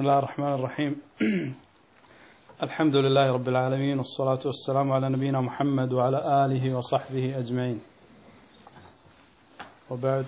الله الرحمن الرحيم. الحمد لله رب العالمين، والصلاة والسلام على نبينا محمد وعلى آله وصحبه أجمعين، وبعد،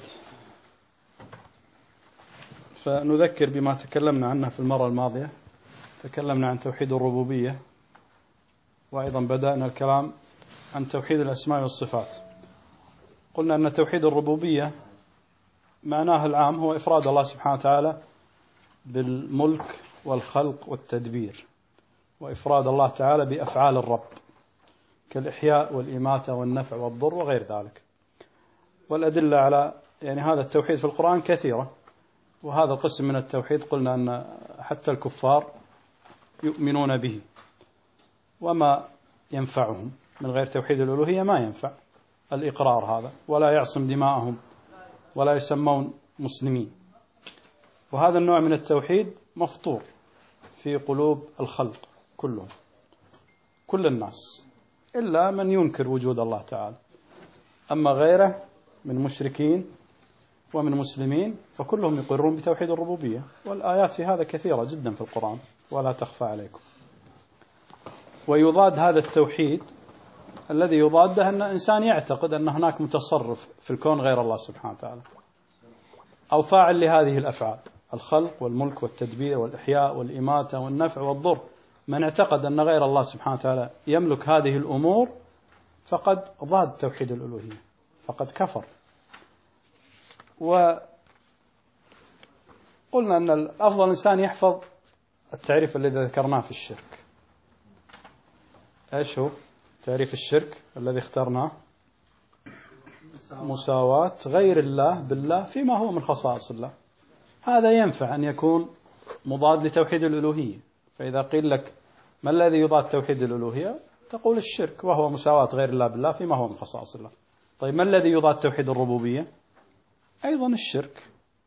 فنذكر بما تكلمنا عنه في المرة الماضية. تكلمنا عن توحيد الربوبية، وأيضا بدأنا الكلام عن توحيد الأسماء والصفات. قلنا أن توحيد الربوبية معناه العام هو إفراد الله سبحانه وتعالى بالملك والخلق والتدبير، وإفراد الله تعالى بأفعال الرب كالإحياء والإماتة والنفع والضر وغير ذلك. والأدلة على هذا التوحيد في القرآن كثيرة، وهذا القسم من التوحيد قلنا أن حتى الكفار يؤمنون به، وما ينفعهم من غير توحيد الألوهية ما ينفع الإقرار هذا، ولا يعصم دماءهم ولا يسمون مسلمين. وهذا النوع من التوحيد مفطور في قلوب الخلق كلهم، كل الناس، إلا من ينكر وجود الله تعالى. أما غيره من مشركين ومن مسلمين فكلهم يقرون بتوحيد الربوبية، والآيات في هذا كثيرة جدا في القرآن ولا تخفى عليكم. ويضاد هذا التوحيد الذي يضاده أن إنسان يعتقد أن هناك متصرف في الكون غير الله سبحانه وتعالى، أو فاعل لهذه الأفعال، الخلق والملك والتدبير والإحياء والإماتة والنفع والضر. من اعتقد أن غير الله سبحانه وتعالى يملك هذه الأمور فقد ضاد توحيد الألوهية، فقد كفر. وقلنا أن الأفضل الإنسان يحفظ التعريف الذي ذكرناه في الشرك. إيش هو تعريف الشرك الذي اخترناه؟ مساواة غير الله بالله فيما هو من خصائص الله. هذا ينفع أن يكون مضاد لتوحيد الألوهية. فإذا قيل لك ما الذي يضاد توحيد الألوهية؟ تقول الشرك، وهو مساواة غير الله بالله فيما هو من خصائص الله. طيب ما الذي يضاد توحيد الربوبية؟ أيضا الشرك،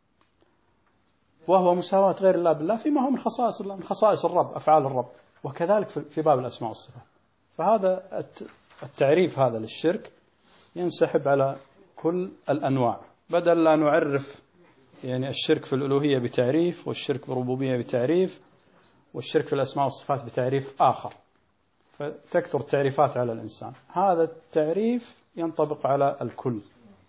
وهو مساواة غير الله بالله فيما هو من خصائص الله، من خصائص الرب، أفعال الرب. وكذلك في باب الأسماء والصفات. فهذا التعريف هذا للشرك ينسحب على كل الأنواع، بدل لا نعرف الشرك في الألوهية بتعريف، والشرك في الربوبية بتعريف، والشرك في الأسماء والصفات بتعريف آخر، فتكثر التعريفات على الإنسان. هذا التعريف ينطبق على الكل.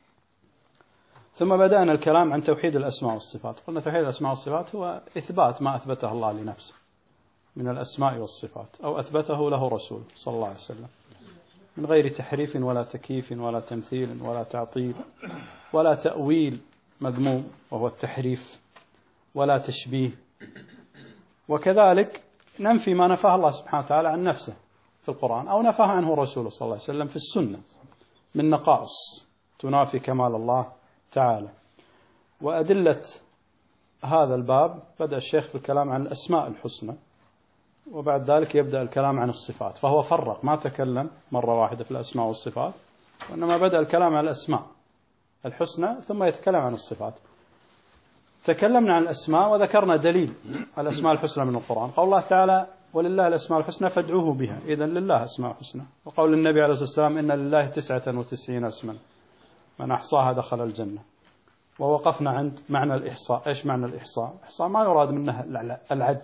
ثم بدأنا الكلام عن توحيد الأسماء والصفات. قلنا توحيد الأسماء والصفات هو إثبات ما أثبته الله لنفسه من الأسماء والصفات، أو أثبته له رسول صلى الله عليه وسلم، من غير تحريف ولا تكييف ولا تمثيل ولا تعطيل ولا تأويل مذموم وهو التحريف، ولا تشبيه. وكذلك ننفي ما نفاه الله سبحانه وتعالى عن نفسه في القرآن، أو نفاه عنه رسوله صلى الله عليه وسلم في السنة من نقائص تنافي كمال الله تعالى. وأدلة هذا الباب بدأ الشيخ في الكلام عن الأسماء الحسنى، وبعد ذلك يبدأ الكلام عن الصفات. فهو فرق، ما تكلم مرة واحدة في الأسماء والصفات، وإنما بدأ الكلام عن الأسماء الحسنى ثم يتكلم عن الصفات. تكلمنا عن الأسماء وذكرنا دليل الأسماء الحسنى من القرآن، قول الله تعالى ولله الأسماء الحسنى فادعوه بها. إذن لله أسماء حسنى. وقول النبي عليه الصلاة والسلام إن لله 99 اسما من أحصاها دخل الجنة. ووقفنا عند معنى الإحصاء. إيش معنى الإحصاء؟ الإحصاء ما يراد منه العد،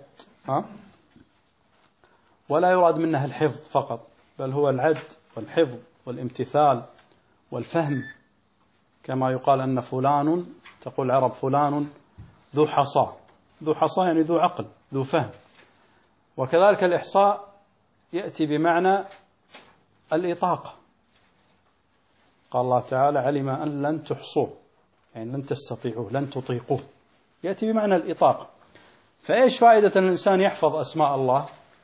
ولا يراد منه الحفظ فقط، بل هو العد والحفظ والامتثال والفهم. كما يقال أن فلان، تقول العرب فلان ذو حصى. ذو حصى يعني ذو عقل، ذو فهم. وكذلك الإحصاء يأتي بمعنى الإطاقة. قال الله تعالى علم أن لن تحصوه، يعني لن تستطيعوه، لن تطيقوه، يأتي بمعنى الإطاقة. فإيش فائدة أن الإنسان يحفظ أسماء الله،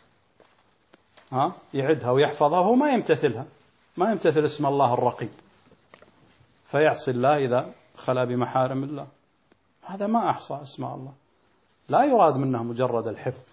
يعدها ويحفظها وهو ما يمتثلها، ما يمتثل اسم الله الرقيب، فيعصي الله إذا خلا بمحارم الله. هذا ما أحصى أسماء الله، لا يراد منه مجرد الحفظ.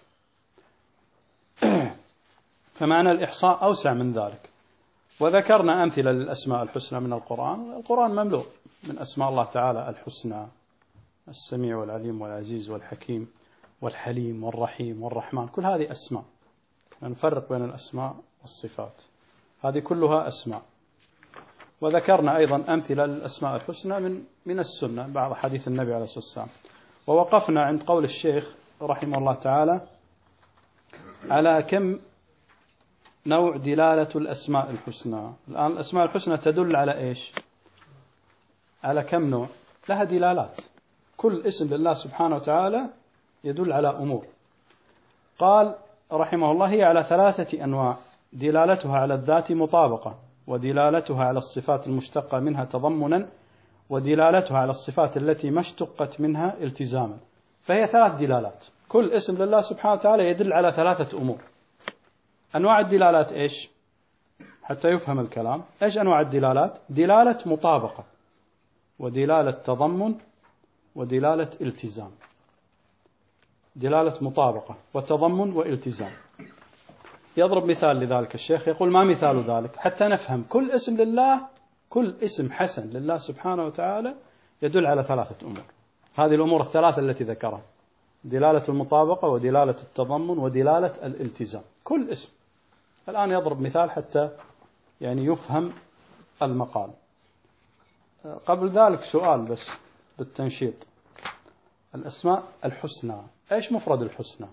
فمعنى الإحصاء أوسع من ذلك. وذكرنا أمثلة للأسماء الحسنى من القرآن. القرآن مملوء من أسماء الله تعالى الحسنى: السميع والعليم والعزيز والحكيم والحليم والرحيم والرحمن. كل هذه أسماء، نفرق بين الأسماء والصفات، هذه كلها أسماء. وذكرنا أيضا أمثلة للأسماء الحسنى من السنة، بعض حديث النبي عليه الصلاة والسلام. ووقفنا عند قول الشيخ رحمه الله تعالى على كم نوع دلالة الأسماء الحسنى. الآن الأسماء الحسنى تدل على إيش؟ على كم نوع؟ لها دلالات، كل اسم لله سبحانه وتعالى يدل على أمور. قال رحمه الله هي على 3 أنواع: دلالتها على الذات مطابقة، ودلالتها على الصفات المشتقة منها تضمنا، ودلالتها على الصفات التي ما اشتقت منها التزاما. فهي 3 دلالات، كل اسم لله سبحانه وتعالى يدل على 3 أمور. أنواع الدلالات إيش؟ حتى يفهم الكلام، إيش أنواع الدلالات؟ دلالة مطابقة، ودلالة تضمن، ودلالة التزام. دلالة مطابقة وتضمن والتزام. يضرب مثال لذلك الشيخ، يقول: ما مثال ذلك؟ حتى نفهم كل اسم لله، كل اسم حسن لله سبحانه وتعالى يدل على 3 أمور. هذه الأمور ال3 التي ذكرها: دلالة المطابقة، ودلالة التضمن، ودلالة الالتزام، كل اسم. الآن يضرب مثال حتى يعني يفهم المقال. قبل ذلك سؤال بس بالتنشيط: الأسماء الحسنى، إيش مفرد الحسنى؟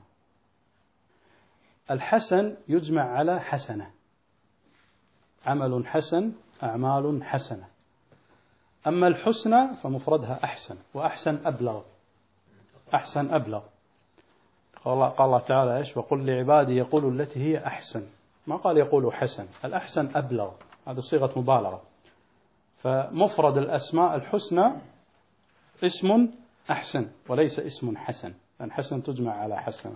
الحسن يجمع على حسنة، عمل حسن، أعمال حسنة. أما الحسنى فمفردها أحسن، وأحسن أبلغ، أحسن أبلغ. قال الله تعالى إيش؟ وقل لعبادي يقولوا التي هي أحسن، ما قال يقولوا حسن، الأحسن أبلغ، هذا صيغة مبالغة. فمفرد الأسماء الحسنى اسم أحسن وليس اسم حسن، لأن حسن تجمع على حسنة.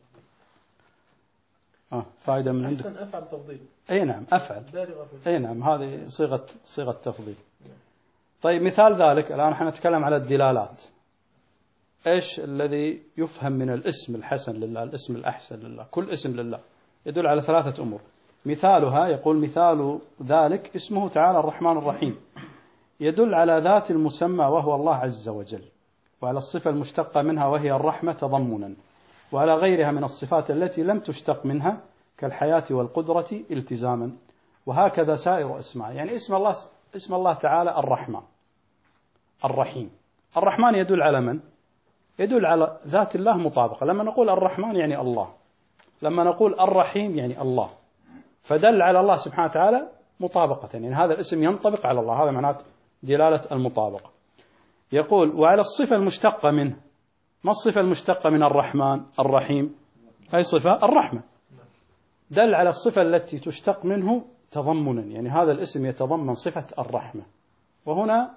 فائدة من عندك؟ أحسن أفعل تفضيل. أي نعم، أفعل. أي نعم، هذه صيغة تفضيل. طيب مثال ذلك، الآن احنا نتكلم على الدلالات. إيش الذي يفهم من الاسم الحسن لله، الاسم الأحسن لله؟ كل اسم لله يدل على 3 أمور. مثالها، يقول: مثال ذلك اسمه تعالى الرحمن الرحيم، يدل على ذات المسمى وهو الله عز وجل، وعلى الصفة المشتقة منها وهي الرحمة تضمنا، وعلى غيرها من الصفات التي لم تشتق منها كالحياة والقدرة التزاما. وهكذا سائر أسماء. يعني اسم الله تعالى الرحمن الرحيم. الرحمن يدل على من؟ يدل على ذات الله مطابقة. لما نقول الرحمن يعني الله، لما نقول الرحيم يعني الله، فدل على الله سبحانه وتعالى مطابقة، يعني هذا الاسم ينطبق على الله، هذا معناته دلالة المطابقة. يقول: وعلى الصفة المشتقة منه. ما الصفة المشتقة من الرحمن الرحيم؟ أي صفة؟ الرحمة. دل على الصفة التي تشتق منه تضمنا، يعني هذا الاسم يتضمن صفة الرحمة. وهنا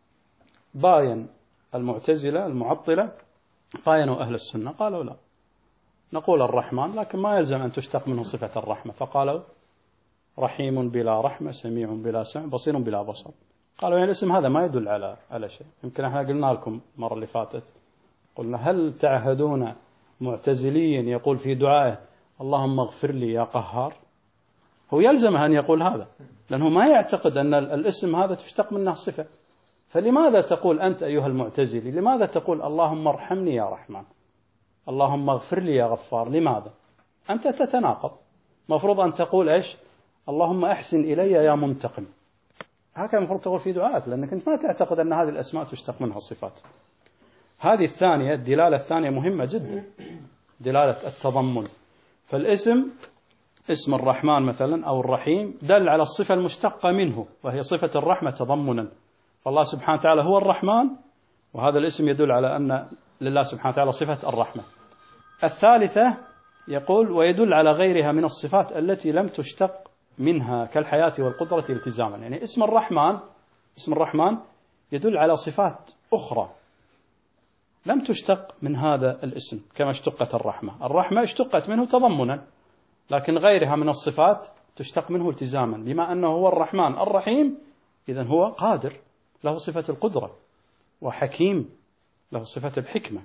باين المعتزلة المعطلة باينوا أهل السنة، قالوا لا، نقول الرحمن لكن ما يلزم أن تشتق منه صفة الرحمة، فقالوا رحيم بلا رحمة، سميع بلا سمع، بصير بلا بصر. قالوا يعني الاسم هذا ما يدل على شيء. يمكن احنا قلنا لكم المرة اللي فاتت، قلنا: هل تعهدون معتزليا يقول في دعائه اللهم اغفر لي يا قهار؟ هو يلزمه أن يقول هذا، لأنه ما يعتقد أن الاسم هذا تشتق منه صفة. فلماذا تقول أنت أيها المعتزلي، لماذا تقول اللهم ارحمني يا رحمن، اللهم اغفر لي يا غفار؟ لماذا؟ أنت تتناقض. مفروض أن تقول إيش؟ اللهم أحسن إلي يا منتقم. هكذا المفروض تقول في دعائك، لأنك أنت ما تعتقد أن هذه الأسماء تشتق منها صفات. هذه الثانية، الدلالة الثانية مهمة جدا، دلالة التضمن. فالاسم، اسم الرحمن مثلا أو الرحيم، دل على الصفة المشتقة منه وهي صفة الرحمة تضمنا. فالله سبحانه وتعالى هو الرحمن، وهذا الاسم يدل على أن لله سبحانه وتعالى صفة الرحمة. الثالثة يقول: ويدل على غيرها من الصفات التي لم تشتق منها كالحياة والقدرة التزاما. يعني اسم الرحمن يدل على صفات أخرى لم تشتق من هذا الاسم كما اشتقت الرحمة اشتقت منه تضمنا، لكن غيرها من الصفات تشتق منه التزاما. بما أنه هو الرحمن الرحيم، إذن هو قادر، له صفة القدرة، وحكيم، له صفة الحكمة،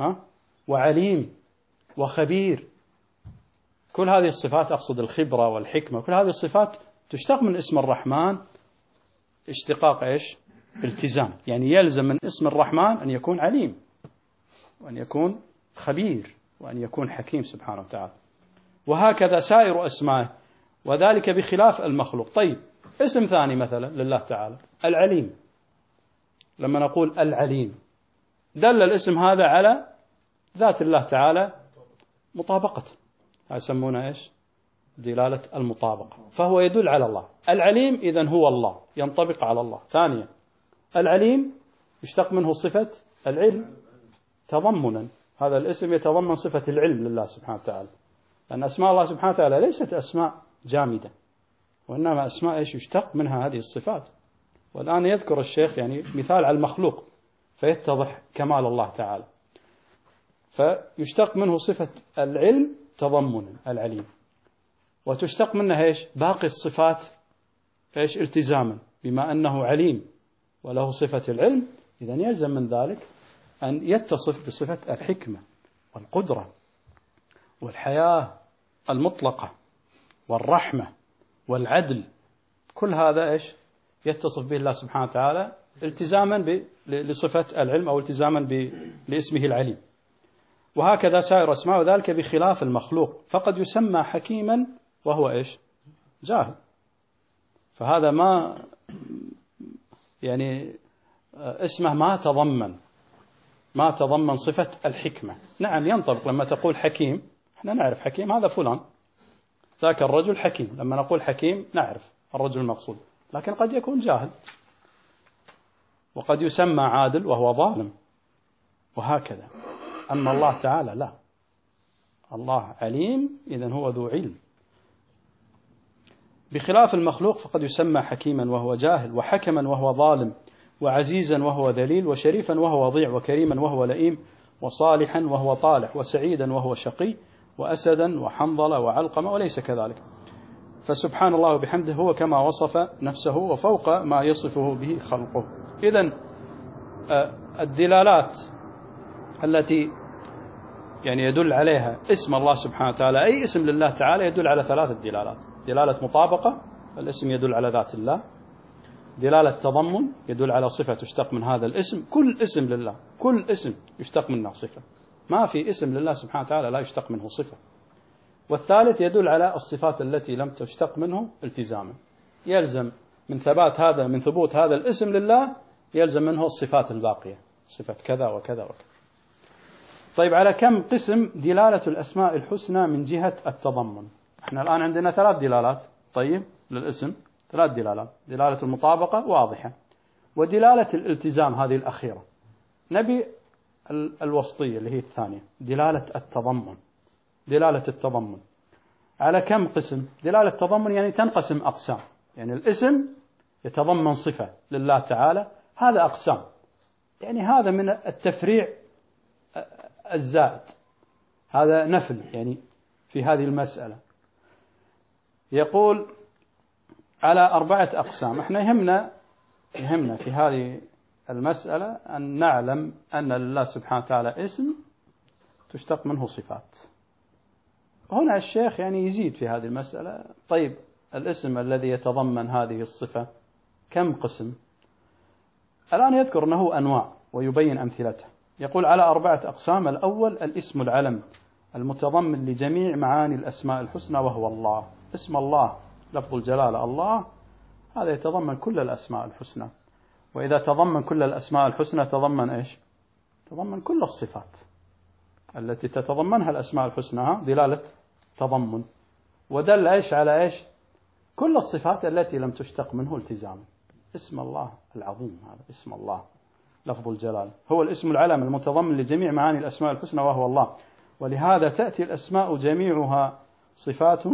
وعليم وخبير. كل هذه الصفات، أقصد الخبرة والحكمة، كل هذه الصفات تشتق من اسم الرحمن اشتقاق إيش؟ التزام. يعني يلزم من اسم الرحمن أن يكون عليم، وأن يكون خبير، وأن يكون حكيم سبحانه وتعالى. وهكذا سائر أسمائه، وذلك بخلاف المخلوق. طيب اسم ثاني مثلا لله تعالى العليم. لما نقول العليم، دل الاسم هذا على ذات الله تعالى مطابقة، يسمونها إيش؟ دلالة المطابقة، فهو يدل على الله. العليم إذن هو الله، ينطبق على الله. ثانيا العليم يشتق منه صفة العلم تضمنا، هذا الاسم يتضمن صفة العلم لله سبحانه وتعالى، لأن أسماء الله سبحانه وتعالى ليست أسماء جامدة، وإنما أسماء إيش يشتق منها هذه الصفات. والآن يذكر الشيخ يعني مثال على المخلوق فيتضح كمال الله تعالى. فيشتق منه صفة العلم تضمنا العليم، وتشتق منها إيش؟ باقي الصفات إيش؟ التزاما، بما أنه عليم وله صفة العلم، إذن يلزم من ذلك أن يتصف بصفة الحكمة والقدرة والحياة المطلقة والرحمة والعدل. كل هذا إيش؟ يتصف به الله سبحانه وتعالى التزاما لصفة العلم أو التزاما لاسمه العليم. وهكذا سائر أسماء، وذلك بخلاف المخلوق، فقد يسمى حكيما وهو إيش؟ جاهل. فهذا ما يعني اسمه ما تضمن صفة الحكمة. نعم ينطبق لما تقول حكيم، احنا نعرف حكيم هذا فلان، ذاك الرجل حكيم، لما نقول حكيم نعرف الرجل المقصود، لكن قد يكون جاهل، وقد يسمى عادل وهو ظالم، وهكذا. أما الله تعالى لا، الله عليم إذن هو ذو علم، بخلاف المخلوق فقد يسمى حكيما وهو جاهل، وحكما وهو ظالم، وعزيزا وهو ذليل، وشريفا وهو وضيع، وكريما وهو لئيم، وصالحا وهو طالح، وسعيدا وهو شقي، وأسدا وحنظلة وعلقمة وليس كذلك. فسبحان الله وبحمده هو كما وصف نفسه وفوق ما يصفه به خلقه. إذن الدلالات التي يعني يدل عليها اسم الله سبحانه وتعالى، أي اسم لله تعالى يدل على ثلاثة دلالات: دلالة مطابقة، الاسم يدل على ذات الله; دلالة تضمن، يدل على صفة تشتق من هذا الاسم، كل اسم لله، كل اسم يشتق منه صفة، ما في اسم لله سبحانه وتعالى لا يشتق منه صفة. والثالث يدل على الصفات التي لم تشتق منه التزاما، يلزم من ثبوت هذا الاسم لله يلزم منه الصفات الباقية، صفة كذا وكذا وكذا. طيب، على كم قسم دلالة الأسماء الحسنى من جهة التضمن؟ احنا الآن عندنا 3 دلالات، طيب، للاسم 3 دلالات: دلالة المطابقة واضحة، ودلالة الالتزام هذه الأخيرة، نبي الوسطية اللي هي الثانية، دلالة التضمن. دلالة التضمن على كم قسم؟ دلالة التضمن يعني تنقسم أقسام، يعني الاسم يتضمن صفة لله تعالى، هذا أقسام، يعني هذا من التفريع الزائد، هذا نفل يعني في هذه المسألة. يقول على 4 أقسام. احنا يهمنا في هذه المسألة أن نعلم أن لله سبحانه وتعالى اسم تشتق منه صفات. هنا الشيخ يعني يزيد في هذه المسألة. طيب، الاسم الذي يتضمن هذه الصفة كم قسم؟ الآن يذكر أنه أنواع ويبين أمثلته. يقول على 4 أقسام. الأول الاسم العلم المتضمن لجميع معاني الأسماء الحسنى وهو الله. اسم الله لفظ الجلالة الله، هذا يتضمن كل الأسماء الحسنى، وإذا تضمن كل الأسماء الحسنى تضمن إيش؟ تضمن كل الصفات التي تتضمنها الأسماء الحسنى، دلالة تضمن. ودل إيش على إيش؟ كل الصفات التي لم تشتق منه التزاما. اسم الله العظيم، هذا اسم الله لفظ الجلال، هو الاسم العلم المتضمن لجميع معاني الأسماء الحسنى وهو الله. ولهذا تأتي الأسماء جميعها صفات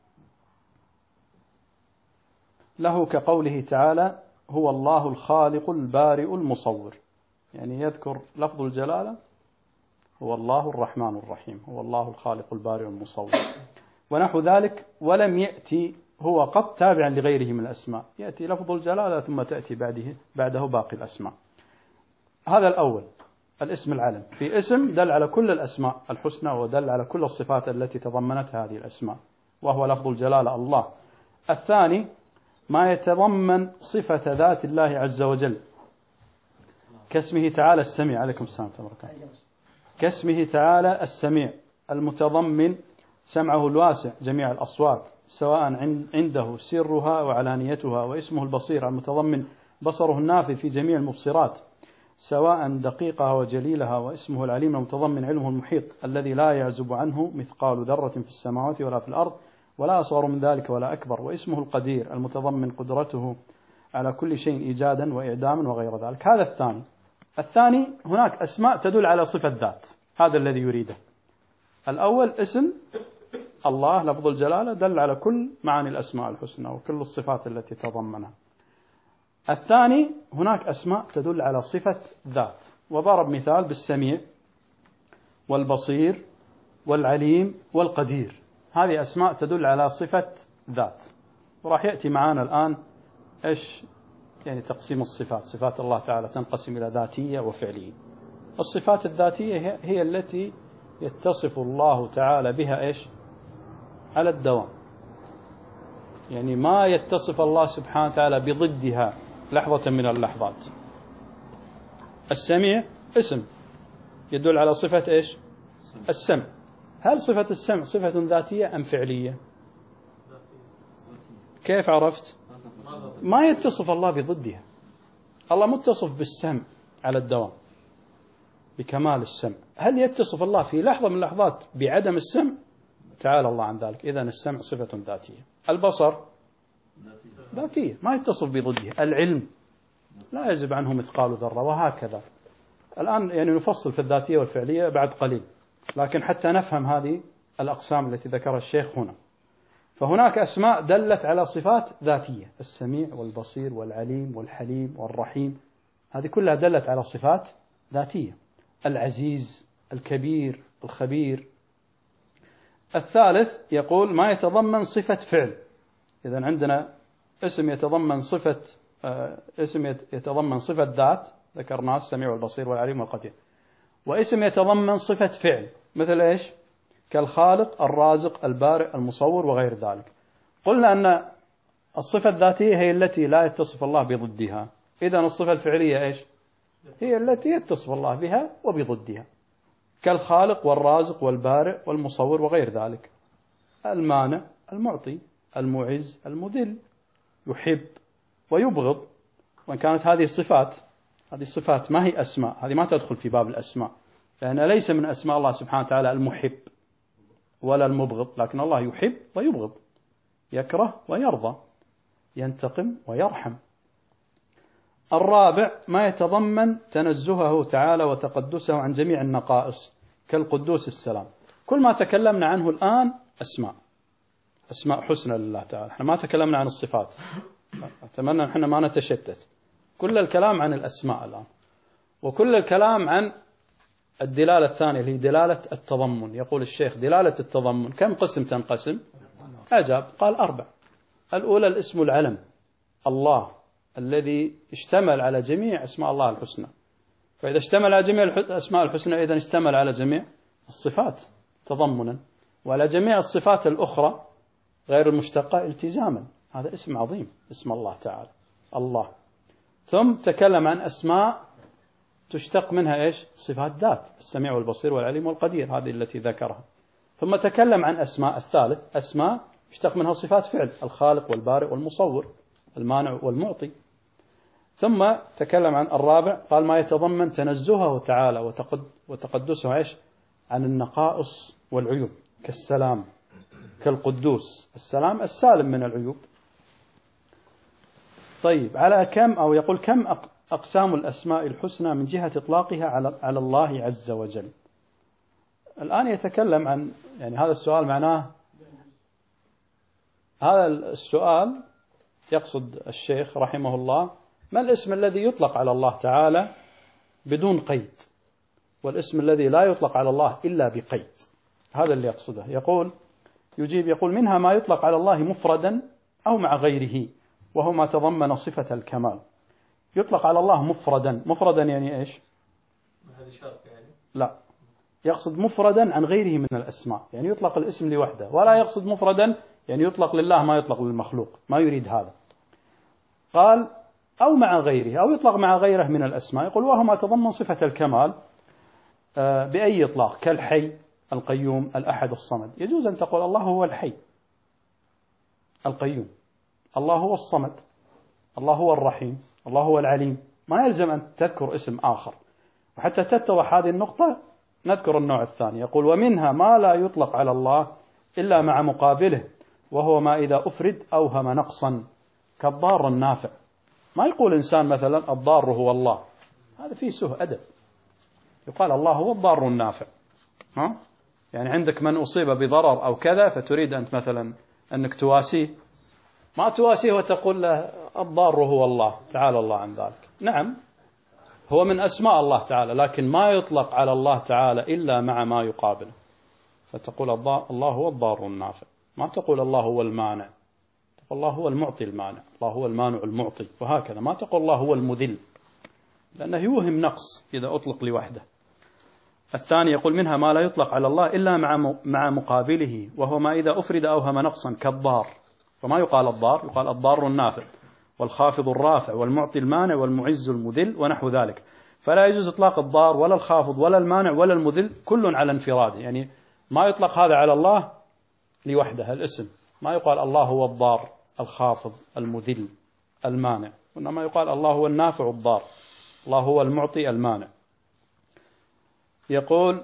له، كقوله تعالى هو الله الخالق البارئ المصور، يعني يذكر لفظ الجلالة هو الله الرحمن الرحيم، هو الله الخالق البارئ المصور ونحو ذلك. ولم يأتي هو قط تابعا لغيره من الأسماء، يأتي لفظ الجلالة ثم تأتي بعده باقي الأسماء. هذا الأول الاسم العلم، في اسم دل على كل الأسماء الحسنى ودل على كل الصفات التي تضمنتها هذه الأسماء، وهو لفظ الجلالة الله. الثاني ما يتضمن صفة ذات الله عز وجل، كاسمه تعالى السميع، عليكم السلام ورحمة الله، كاسمه تعالى السميع المتضمن سمعه الواسع جميع الأصوات سواء عنده سرها وعلانيتها، واسمه البصير المتضمن بصره النافذ في جميع المبصرات، سواء دقيقها وجليلها، واسمه العليم المتضمن علمه المحيط الذي لا يعزب عنه مثقال ذرة في السماوات ولا في الأرض ولا أصغر من ذلك ولا أكبر، واسمه القدير المتضمن قدرته على كل شيء إيجادا وإعداما وغير ذلك. هذا الثاني. الثاني هناك أسماء تدل على صفة ذات، هذا الذي يريده. الأول اسم الله لفظ الجلالة دل على كل معاني الأسماء الحسنى وكل الصفات التي تضمنها. الثاني هناك أسماء تدل على صفة ذات، وضرب مثال بالسميع والبصير والعليم والقدير، هذه أسماء تدل على صفة ذات. وراح يأتي معنا الآن إيش يعني تقسيم الصفات. صفات الله تعالى تنقسم إلى ذاتية وفعلية. الصفات الذاتية هي التي يتصف الله تعالى بها إيش على الدوام، يعني ما يتصف الله سبحانه وتعالى بضدها لحظة من اللحظات. السميع اسم يدل على صفة إيش السمع. هل صفة السمع صفة ذاتية أم فعلية؟ كيف عرفت؟ ما يتصف الله بضدها. الله متصف بالسمع على الدوام بكمال السمع. هل يتصف الله في لحظة من اللحظات بعدم السمع؟ تعالى الله عن ذلك. إذن السمع صفة ذاتية. البصر ذاتية ما يتصف بضدها. العلم لا يزب عنه مثقال ذرة، وهكذا. الآن يعني نفصل في الذاتية والفعلية بعد قليل، لكن حتى نفهم هذه الأقسام التي ذكرها الشيخ هنا. فهناك أسماء دلت على صفات ذاتية، السميع والبصير والعليم والحليم والرحيم، هذه كلها دلت على صفات ذاتية. العزيز الكبير الخبير. الثالث يقول ما يتضمن صفة فعل. إذن عندنا اسم يتضمن صفة ذات ذكرناه السميع والبصير والعليم والقدير، واسم يتضمن صفة فعل مثل إيش؟ كالخالق الرازق البارئ المصور وغير ذلك. قلنا أن الصفة الذاتية هي التي لا يتصف الله بضدها، إذن الصفة الفعلية إيش؟ هي التي يتصف الله بها وبضدها، كالخالق والرازق والبارئ والمصور وغير ذلك. المانع المعطي المعز المذل، يحب ويبغض. وإن كانت هذه الصفات ما هي أسماء، هذه ما تدخل في باب الأسماء، لأن ليس من أسماء الله سبحانه وتعالى المحب ولا المبغض، لكن الله يحب ويبغض، يكره ويرضى، ينتقم ويرحم. الرابع ما يتضمن تنزهه تعالى وتقدسه عن جميع النقائص، كالقدوس السلام. كل ما تكلمنا عنه الآن أسماء حسنى لله تعالى، احنا ما تكلمنا عن الصفات، أتمنى أن احنا ما نتشتت. كل الكلام عن الأسماء الآن، وكل الكلام عن الدلالة الثانية اللي هي دلالة التضمن. يقول الشيخ دلالة التضمن كم قسم تنقسم؟ أجاب قال 4. الأولى الاسم العلم، الله الذي اشتمل على جميع أسماء الله الحسنى، فإذا اشتمل على جميع الأسماء الحسنى إذن اشتمل على جميع الصفات تضمنا، وعلى جميع الصفات الأخرى غير المشتقة التزاما. هذا اسم عظيم، اسم الله تعالى الله. ثم تكلم عن أسماء تشتق منها إيش؟ صفات ذات، السميع والبصير والعليم والقدير، هذه التي ذكرها. ثم تكلم عن أسماء، الثالث أسماء يشتق منها صفات فعل، الخالق والبارئ والمصور، المانع والمعطي. ثم تكلم عن الرابع، قال ما يتضمن تنزهه تعالى وتقدسه إيش؟ عن النقائص والعيوب، كالسلام، كالقدوس، السلام السالم من العيوب. طيب على كم، أو يقول كم أقسام الأسماء الحسنى من جهة إطلاقها على الله عز وجل؟ الآن يتكلم عن يعني هذا السؤال معناه، هذا السؤال يقصد الشيخ رحمه الله ما الاسم الذي يطلق على الله تعالى بدون قيد، والاسم الذي لا يطلق على الله إلا بقيد، هذا اللي يقصده. يقول منها ما يطلق على الله مفردا أو مع غيره، وهو ما تضمن صفة الكمال. يطلق على الله مفردا يعني إيش؟ لا، يقصد مفردا عن غيره من الأسماء، يعني يطلق الاسم لوحده، ولا يقصد مفردا يعني يطلق لله ما يطلق للمخلوق، ما يريد هذا. قال أو مع غيره، أو يطلق مع غيره من الأسماء. يقول وهو ما تضمن صفة الكمال بأي إطلاق، كالحي القيوم الأحد الصمد. يجوز أن تقول الله هو الحي القيوم، الله هو الصمد، الله هو الرحيم، الله هو العليم، ما يلزم أن تذكر اسم آخر. وحتى تتضح هذه النقطة نذكر النوع الثاني. يقول ومنها ما لا يطلق على الله إلا مع مقابله، وهو ما إذا أفرد أوهم نقصا كالضار النافع. ما يقول إنسان مثلا الضار هو الله، هذا فيه سوء أدب. يقال الله هو الضار النافع. يعني عندك من أصيب بضرر أو كذا فتريد أنت مثلا أنك تواسيه، ما تواسيه وتقول له الضار هو الله، تعالى الله عن ذلك. نعم هو من أسماء الله تعالى، لكن ما يطلق على الله تعالى إلا مع ما يقابله. فتقول الله هو الضار النافع، ما تقول الله هو المانع، تقول الله هو المعطي المانع، الله هو المانع المعطي، وهكذا. ما تقول الله هو المذل، لأنه يوهم نقص إذا أطلق لوحده. الثاني يقول منها ما لا يطلق على الله إلا مع مقابله، وهو ما إذا أفرد أوهم نقصا كالضار. فما يقال الضار، يقال الضار النافع والخافض الرافع والمعطي المانع والمعز المذل ونحو ذلك. فلا يجوز إطلاق الضار ولا الخافض ولا المانع ولا المذل كل على انفراده. يعني ما يطلق هذا على الله لوحده الاسم، ما يقال الله هو الضار الخافض المذل المانع، وإنما يقال الله هو النافع الضار، الله هو المعطي المانع. يقول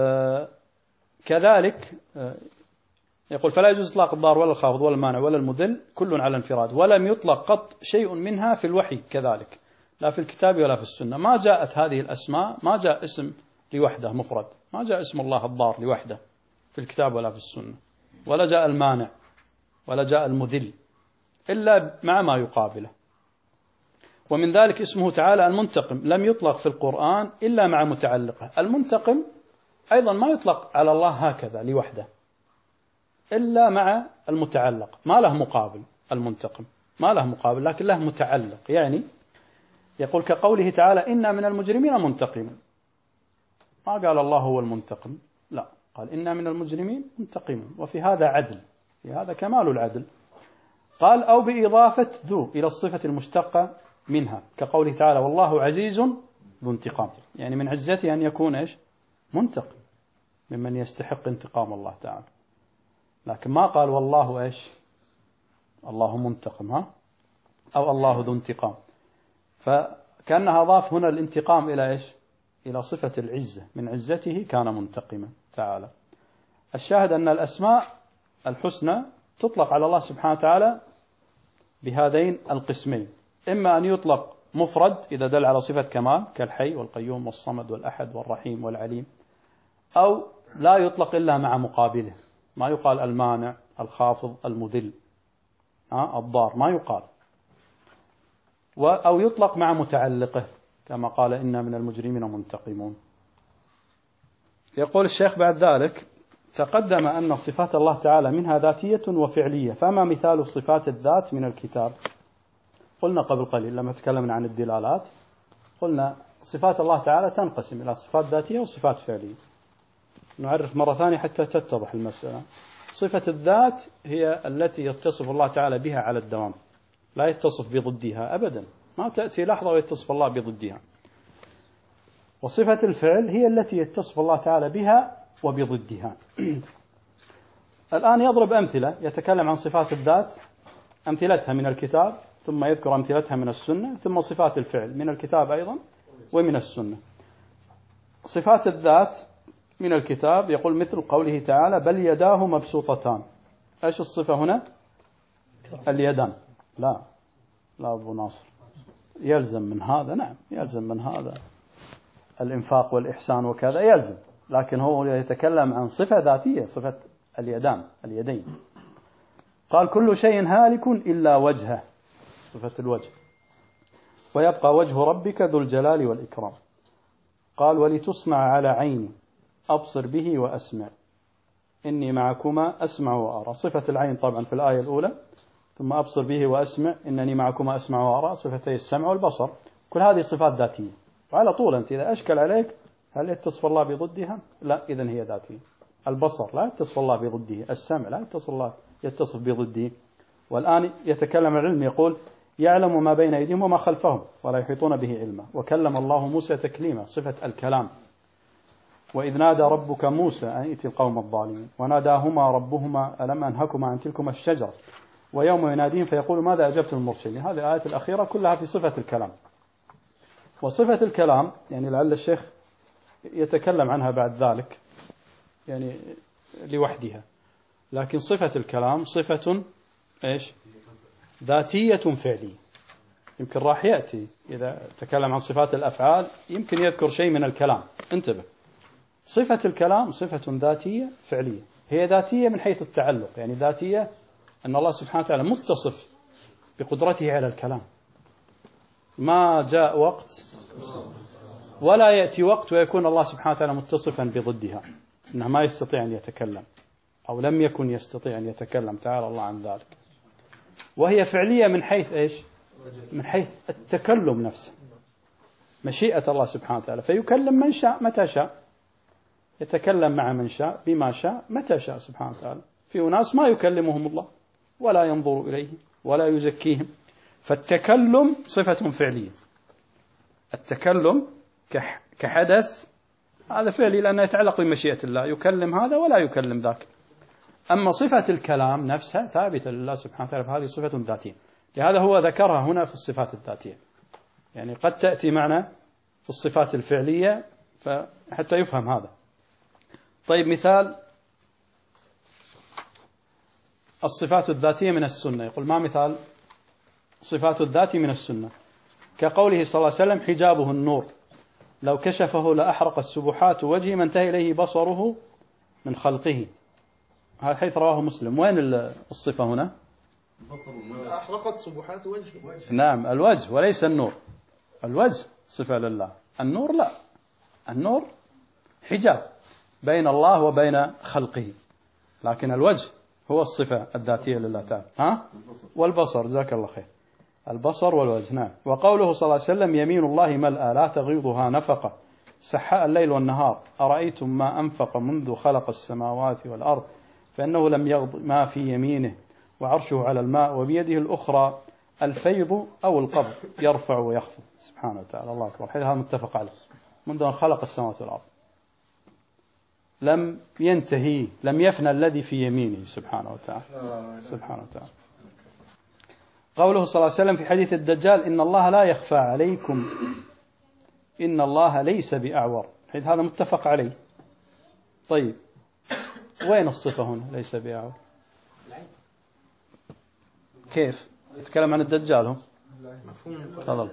كذلك يقول فلا يجوز إطلاق الضار ولا الخافض ولا المانع ولا المذل كل على انفراد، ولم يطلق قط شيء منها في الوحي كذلك، لا في الكتاب ولا في السنة. ما جاءت هذه الأسماء، ما جاء اسم لوحده مفرد، ما جاء اسم الله الضار لوحده في الكتاب ولا في السنة، ولا جاء المانع ولا جاء المذل إلا مع ما يقابله. ومن ذلك اسمه تعالى المنتقم، لم يطلق في القرآن إلا مع متعلقه. المنتقم أيضا ما يطلق على الله هكذا لوحده إلا مع المتعلق، ما له مقابل. المنتقم ما له مقابل لكن له متعلق. يعني يقول كقوله تعالى إنا من المجرمين منتقمون، ما قال الله هو المنتقم، لا، قال إنا من المجرمين منتقمون، وفي هذا عدل، في هذا كمال العدل. قال أو بإضافة ذو إلى الصفة المشتقة منها، كقوله تعالى والله عزيز ذو انتقام، يعني من عزته أن يكون إيش؟ منتقم، ممن يستحق انتقام الله تعالى. لكن ما قال والله إيش؟ الله منتقم، أو الله ذو انتقام. فكأنها أضاف هنا الانتقام إلى إيش؟ إلى صفة العزة، من عزته كان منتقما تعالى. الشاهد أن الأسماء الحسنى تطلق على الله سبحانه وتعالى بهذين القسمين، إما أن يطلق مفرد إذا دل على صفة كمال كالحي والقيوم والصمد والأحد والرحيم والعليم، أو لا يطلق إلا مع مقابله، ما يقال المانع الخافض المذل الضار، ما يقال. أو يطلق مع متعلقه كما قال إنا من المجرمين منتقمون. يقول الشيخ بعد ذلك تقدم أن صفات الله تعالى منها ذاتية وفعلية، فما مثال صفات الذات من الكتاب؟ قلنا قبل قليل لما تكلمنا عن الدلالات قلنا صفات الله تعالى تنقسم إلى صفات ذاتية وصفات فعلية. نعرف مرة ثانية حتى تتضح المسألة. صفة الذات هي التي يتصف الله تعالى بها على الدوام، لا يتصف بضدها أبدا، ما تأتي لحظة ويتصف الله بضدها. وصفة الفعل هي التي يتصف الله تعالى بها وبضدها. الآن يضرب أمثلة، يتكلم عن صفات الذات أمثلتها من الكتاب، ثم يذكر أمثلتها من السنة، ثم صفات الفعل من الكتاب أيضا ومن السنة. صفات الذات من الكتاب يقول مثل قوله تعالى بل يداه مبسوطتان. إيش الصفة هنا؟ اليدان. لا أبو ناصر، يلزم من هذا، نعم يلزم من هذا الإنفاق والإحسان وكذا يلزم، لكن هو يتكلم عن صفة ذاتية، صفة اليدين. قال كل شيء هالك إلا وجهه، صفة الوجه، ويبقى وجه ربك ذو الجلال والإكرام. قال ولتصنع على عيني أبصر به وأسمع إني معكما أسمع وأرى. صفة العين طبعا في الآية الأولى، ثم أبصر به وأسمع إنني معكما أسمع وأرى، صفتي السمع والبصر، كل هذه صفات ذاتية. وعلى طول أنت إذا أشكل عليك هل يتصف الله بضدها؟ لا، إذن هي ذاتية. البصر لا يتصف الله بضده، السمع لا يتصف بضده. والآن يتكلم العلم يقول يعلم ما بين أيديهم وما خلفهم ولا يحيطون به علما. وكلم الله موسى تكليما، صفة الكلام. وإذ نادى ربك موسى أن ائت القوم الظالمين وناداهما ربهما ألم أنهكما عن تلكما الشجرة ويوم يناديهم فيقول ماذا أجبتم المرسلين. هذه الآية الأخيرة كلها في صفة الكلام. وصفة الكلام يعني لعل الشيخ يتكلم عنها بعد ذلك يعني لوحدها، لكن صفة الكلام صفة إيش؟ ذاتية فعلية. يمكن راح يأتي إذا تكلم عن صفات الأفعال يمكن يذكر شيء من الكلام. انتبه، صفة الكلام صفة ذاتية فعلية، هي ذاتية من حيث التعلق، يعني ذاتية أن الله سبحانه وتعالى متصف بقدرته على الكلام، ما جاء وقت ولا يأتي وقت ويكون الله سبحانه وتعالى متصفا بضدها، أنه ما يستطيع أن يتكلم أو لم يكن يستطيع أن يتكلم، تعالى الله عن ذلك. وهي فعلية من حيث إيش؟ من حيث التكلم نفسه، مشيئة الله سبحانه وتعالى، فيكلم من شاء متى شاء، يتكلم مع من شاء بما شاء متى شاء سبحانه وتعالى. في أناس ما يكلمهم الله ولا ينظر إليهم ولا يزكيهم، فالتكلم صفة فعلية. التكلم كحدث هذا فعلي لأنه يتعلق بمشيئة الله، يكلم هذا ولا يكلم ذاك. أما صفة الكلام نفسها ثابتة لله سبحانه وتعالى، فهذه صفة ذاتية، لهذا هو ذكرها هنا في الصفات الذاتية. يعني قد تأتي معنا في الصفات الفعلية حتى يفهم هذا. طيب مثال الصفات الذاتية من السنة، يقول ما مثال صفات الذات من السنة؟ كقوله صلى الله عليه وسلم حجابه النور لو كشفه لأحرق السبحات وجهه ما انتهى إليه بصره من خلقه. هذا حيث رواه مسلم. وين الصفة هنا؟ أحرقت سبحات وجهه. نعم الوجه وليس النور. الوجه صفة لله، النور لا، النور حجاب بين الله وبين خلقه، لكن الوجه هو الصفة الذاتية لله تعالى. ها؟ والبصر، جزاك الله خير، البصر والوجه. نعم. وقوله صلى الله عليه وسلم يمين الله ملأى لا تغيضها نفقة سحاء الليل والنهار أرأيتم ما أنفق منذ خلق السماوات والأرض فإنه لم يغض ما في يمينه وعرشه على الماء وبيده الأخرى الفيض أو القبض يرفع ويخفض سبحانه وتعالى. الله أكبر. هذا متفق عليه. منذ أن خلق السماوات والأرض لم ينتهي، لم يفنى الذي في يمينه سبحانه وتعالى. سبحانه وتعالى. قوله صلى الله عليه وسلم في حديث الدجال إن الله لا يخفى عليكم إن الله ليس بأعور، حيث هذا متفق عليه. طيب وين الصفة هنا ليس بأعور؟ كيف يتكلم عن الدجال؟ هم تفضل.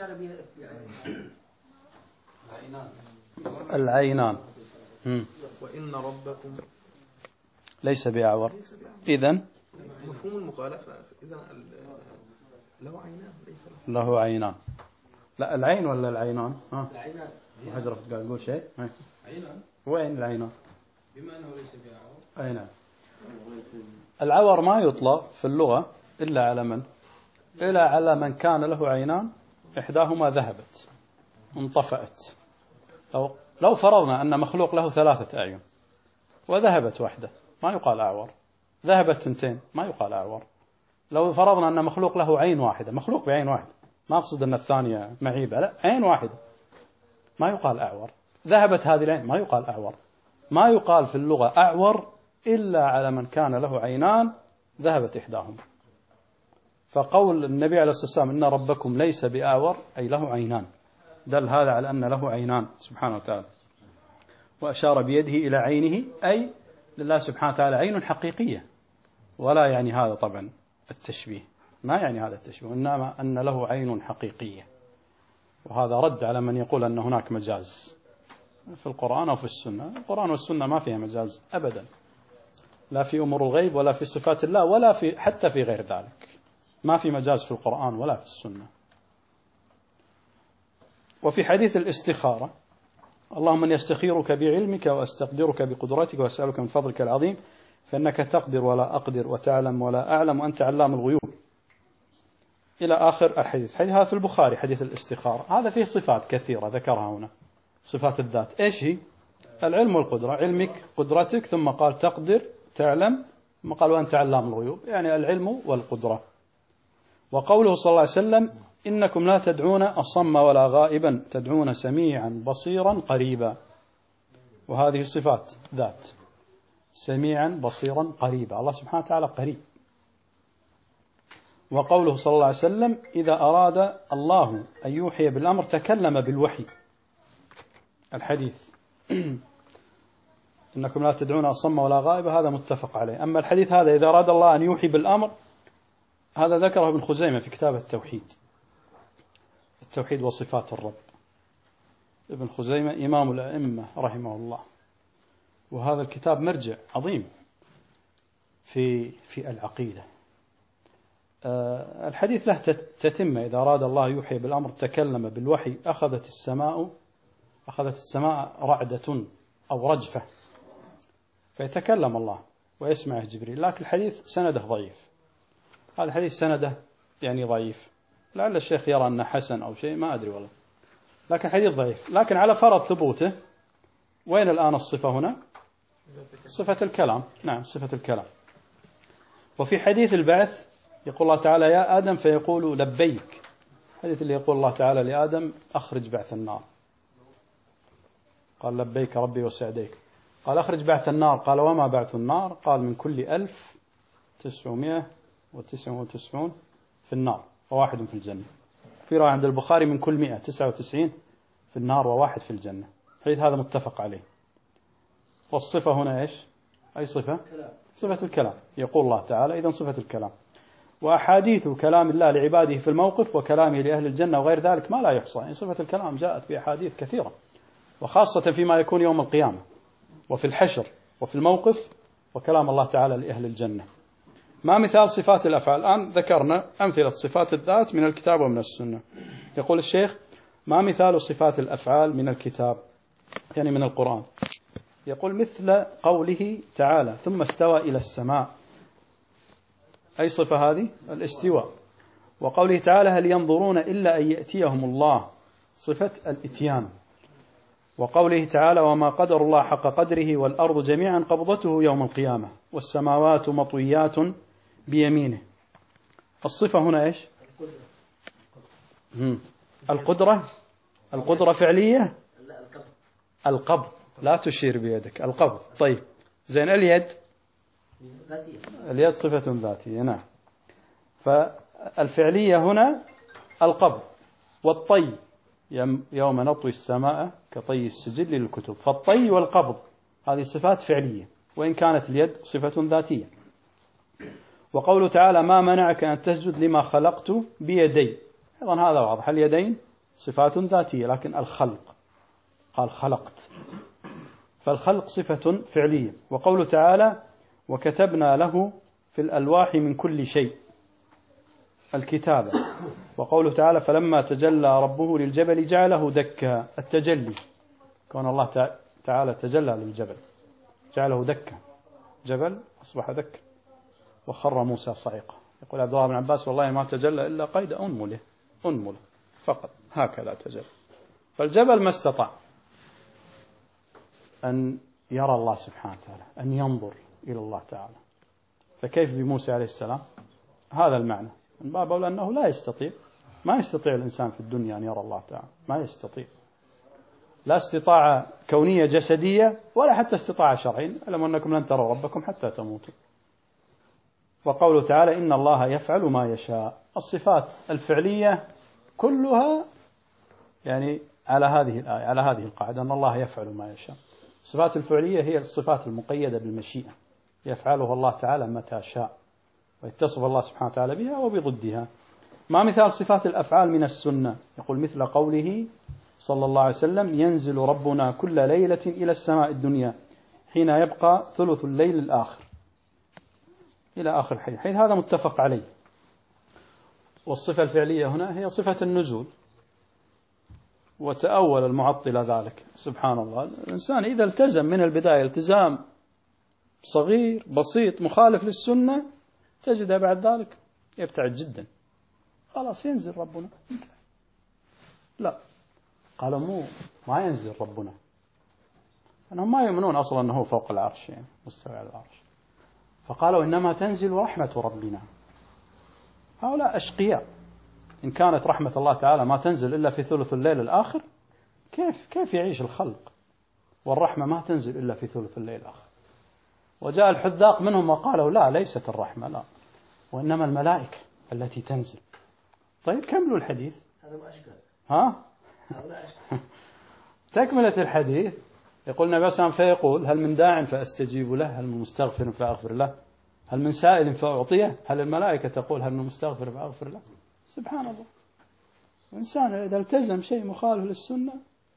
العينان. وإن ربكم ليس بأعور. إذن مفهوم المخالفة، إذن له عينان ليس له عينان. لا العين ولا العينان؟ العينان. حجرة قاعد يقول شيء. عينان. وين العينان؟ بما أنه ليس بأعور. أي نعم. العور ما يطلق في اللغة إلا على من؟ إلا على من كان له عينان إحداهما ذهبت انطفأت. لو فرضنا أن مخلوق له 3 أعين وذهبت واحدة ما يقال أعور، ذهبت 2 ما يقال أعور. لو فرضنا أن مخلوق له عين واحدة، مخلوق بعين واحدة، ما أقصد أن الثانية معيبة، لا عين واحدة، ما يقال أعور. ذهبت هذه العين ما يقال أعور. ما يقال في اللغة أعور إلا على من كان له عينان ذهبت إحداهما. فقول النبي عليه الصلاة والسلام إن ربكم ليس بأعور أي له عينان، دل هذا على أن له عينان سبحانه وتعالى. وأشار بيده إلى عينه أي لله سبحانه وتعالى عين حقيقية، ولا يعني هذا طبعا التشبيه، ما يعني هذا التشبيه، إنما أن له عين حقيقية. وهذا رد على من يقول أن هناك مجاز في القرآن أو في السنة. القرآن والسنة ما فيها مجاز أبدا، لا في أمور الغيب ولا في صفات الله ولا في حتى في غير ذلك، ما في مجاز في القرآن ولا في السنة. وفي حديث الاستخارة اللهم من يستخيرك بعلمك وأستقدرك بقدرتك وأسألك من فضلك العظيم فإنك تقدر ولا أقدر وتعلم ولا أعلم وأنت علام الغيوب إلى آخر الحديث. حديث هذا في البخاري حديث الاستخارة. هذا فيه صفات كثيرة ذكرها هنا، صفات الذات. إيش هي؟ العلم والقدرة، علمك قدرتك، ثم قال تقدر تعلم، ثم قال وأنت علام الغيوب، يعني العلم والقدرة. وقوله صلى الله عليه وسلم إنكم لا تدعون أصم ولا غائبا تدعون سميعا بصيرا قريبا. وهذه صفات ذات، سميعا بصيرا قريبا. الله سبحانه وتعالى قريب. وقوله صلى الله عليه وسلم إذا أراد الله أن يوحي بالأمر تكلم بالوحي. الحديث إنكم لا تدعون أصم ولا غائب هذا متفق عليه. أما الحديث هذا إذا أراد الله أن يوحي بالأمر هذا ذكره ابن خزيمة في كتاب التوحيد وصفات الرب. ابن خزيمة إمام الأئمة رحمه الله، وهذا الكتاب مرجع عظيم في العقيدة. الحديث له تتمة إذا أراد الله يوحي بالأمر تكلم بالوحي أخذت السماء رعدة أو رجفة فيتكلم الله ويسمعه جبريل. لكن الحديث سنده ضعيف، هذا الحديث سنده يعني ضعيف، لعل الشيخ يرى أنه حسن أو شيء ما أدري والله، لكن حديث ضعيف. لكن على فرض ثبوته وين الآن الصفة هنا؟ صفة الكلام. نعم صفة الكلام. وفي حديث البعث يقول الله تعالى يا آدم فيقول لبيك، حديث اللي يقول الله تعالى لآدم أخرج بعث النار، قال لبيك ربي وسعديك. قال أخرج بعث النار، قال وما بعث النار؟ قال من كل 1999 في النار وواحد في الجنة. في رواية عند البخاري من كل 199 في النار وواحد في الجنة. الحديث هذا متفق عليه. والصفة هنا إيش؟ أي صفة؟ صفة الكلام. يقول الله تعالى إذن صفة الكلام. وأحاديث كلام الله لعباده في الموقف وكلامه لأهل الجنة وغير ذلك ما لا يحصى. يعني صفة الكلام جاءت في أحاديث كثيرة، وخاصة فيما يكون يوم القيامة وفي الحشر وفي الموقف، وكلام الله تعالى لأهل الجنة. ما مثال صفات الأفعال؟ الآن ذكرنا أمثلة صفات الذات من الكتاب ومن السنة. يقول الشيخ ما مثال صفات الأفعال من الكتاب يعني من القرآن؟ يقول مثل قوله تعالى ثم استوى إلى السماء، أي صفة هذه؟ الاستواء. وقوله تعالى هل ينظرون إلا أن يأتيهم الله، صفة الإتيان. وقوله تعالى وما قدر الله حق قدره والأرض جميعا قبضته يوم القيامة والسماوات مطويات بيمينه. الصفة هنا إيش؟ القدرة فعلية؟ القبض، لا تشير بيدك، القبض. طيب زين اليد صفة ذاتية. نعم. فالفعلية هنا القبض. والطي يوم نطوي السماء كطي السجل للكتب، فالطي والقبض هذه صفات فعلية، وإن كانت اليد صفة ذاتية. وقوله تعالى ما منعك أن تسجد لما خلقت بيدي، أيضا هذا واضح، اليدين صفات ذاتية، لكن الخلق قال خلقت، فالخلق صفة فعلية. وقوله تعالى وكتبنا له في الألواح من كل شيء، الكتابة. وقوله تعالى فلما تجلى ربه للجبل جعله دكا، التجلي، كون الله تعالى تجلى للجبل جعله دكا، جبل أصبح دكا. وخر موسى صعقا. يقول عبد الله بن عباس والله ما تجلى إلا قيد أنمله فقط، هكذا تجلى. فالجبل ما استطاع أن يرى الله سبحانه وتعالى، أن ينظر إلى الله تعالى، فكيف بموسى عليه السلام؟ هذا المعنى من باب أولى أنه لا يستطيع، ما يستطيع الإنسان في الدنيا أن يرى الله تعالى، ما يستطيع، لا استطاعة كونية جسدية ولا حتى استطاعة شرعية، ألم أنكم لن تروا ربكم حتى تموتوا. وقوله تعالى إن الله يفعل ما يشاء، الصفات الفعلية كلها يعني على هذه الآية، على هذه القاعدة أن الله يفعل ما يشاء. الصفات الفعلية هي الصفات المقيدة بالمشيئة، يفعلها الله تعالى متى شاء، ويتصف الله سبحانه وتعالى بها وبضدها. ما مثال صفات الأفعال من السنة؟ يقول مثل قوله صلى الله عليه وسلم ينزل ربنا كل ليلة إلى السماء الدنيا حين يبقى ثلث الليل الآخر، إلى آخر الحديث. هذا متفق عليه. والصفة الفعلية هنا هي صفة النزول، وتأول المعطلة ذلك. سبحان الله، الإنسان إذا التزم من البداية التزام صغير بسيط مخالف للسنة تجد بعد ذلك يبتعد جدا، خلاص ينزل ربنا. لا، قالوا ما ينزل ربنا، أنهم ما يؤمنون أصلا أنه فوق العرش يعني مستوى على العرش، فقالوا إنما تنزل رحمة ربنا. هؤلاء أشقياء، إن كانت رحمة الله تعالى ما تنزل إلا في ثلث الليل الآخر، كيف يعيش الخلق والرحمة ما تنزل إلا في ثلث الليل الآخر؟ وجاء الحذاق منهم وقالوا لا، ليست الرحمة، لا، وإنما الملائكة. التي تنزل. طيب كملوا الحديث. هذا ما أشكال. ها؟ هذا أشكال. تكملة الحديث يقول النبي صلى الله عليه وسلم فيقول هل من داع فأستجيب له، هل من مستغفر فأغفر له، هل من سائل فأعطيه، هل الملائكة تقول هل من مستغفر فأغفر له. سبحان الله. الإنسان إذا التزم شيء مخالف للسنة،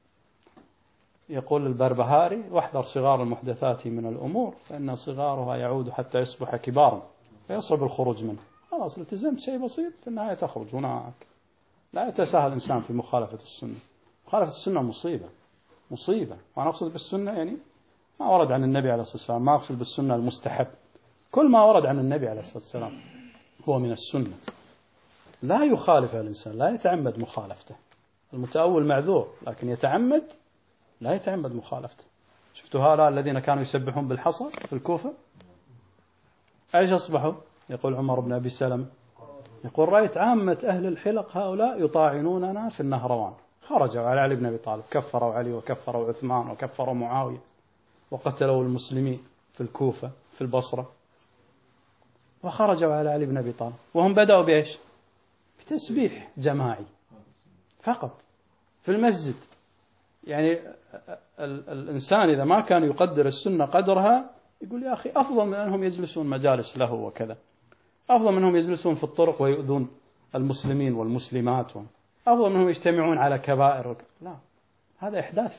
يقول البربهاري واحذر صغار المحدثات من الأمور فإن صغارها يعود حتى يصبح كبارا فيصعب الخروج منه. خلاص التزمت شيء بسيط في النهاية تخرج هناك. لا يتساهل الإنسان في مخالفة السنة. مخالفة السنة مصيبة. وأنا أقصد بالسنة يعني ما ورد عن النبي عليه الصلاة والسلام، ما أقصد بالسنة المستحب. كل ما ورد عن النبي عليه الصلاة والسلام هو من السنة، لا يخالفه الإنسان، لا يتعمد مخالفته. المتأول معذور، لكن لا يتعمد مخالفته. شفتوا هؤلاء الذين كانوا يسبحون بالحصى في الكوفة ايش أصبحوا؟ يقول عمر بن أبي سلمة يقول رأيت عامة أهل الحلق هؤلاء يطاعنوننا في النهروان. خرجوا على علي بن أبي طالب، كفروا علي وكفروا عثمان وكفروا معاوية وقتلوا المسلمين في الكوفة في البصرة، وخرجوا على علي بن أبي طالب وهم بدأوا بإيش؟ بتسبيح جماعي فقط في المسجد. يعني الإنسان إذا ما كان يقدر السنة قدرها يقول يا أخي أفضل من أنهم يجلسون مجالس له وكذا، أفضل منهم يجلسون في الطرق ويؤذون المسلمين والمسلمات، أفضل منهم يجتمعون على كبائر لا، هذا إحداث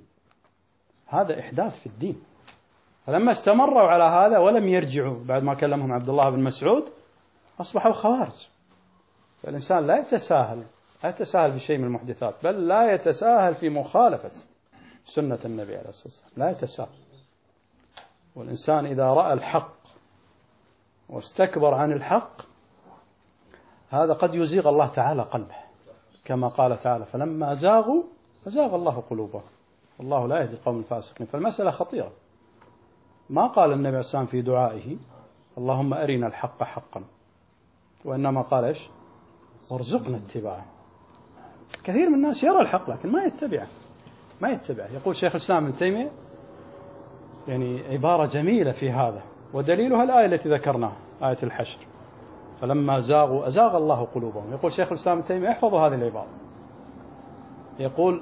في الدين. فلما استمروا على هذا ولم يرجعوا بعد ما كلمهم عبد الله بن مسعود أصبحوا خوارج. فالإنسان لا يتساهل في شيء من المحدثات، بل لا يتساهل في مخالفة سنة النبي عليه الصلاة والسلام، لا يتساهل. والإنسان إذا رأى الحق واستكبر عن الحق هذا قد يزيغ الله تعالى قلبه، كما قال تعالى فلما زاغوا فزاغ الله قلوبهم والله لا يهدي القوم الفاسقين. فالمسألة خطيرة. ما قال النبي عليه الصلاة والسلام في دعائه اللهم أرنا الحق حقا، وإنما قال إيش؟ وارزقنا اتباعه. كثير من الناس يرى الحق لكن ما يتبعه. يقول شيخ الإسلام ابن تيمية يعني عبارة جميلة في هذا، ودليلها الآية التي ذكرناها، آية الحشر فلما زاغوا أزاغ الله قلوبهم. يقول شيخ الإسلام ابن تيمية احفظوا هذه العبارة، يقول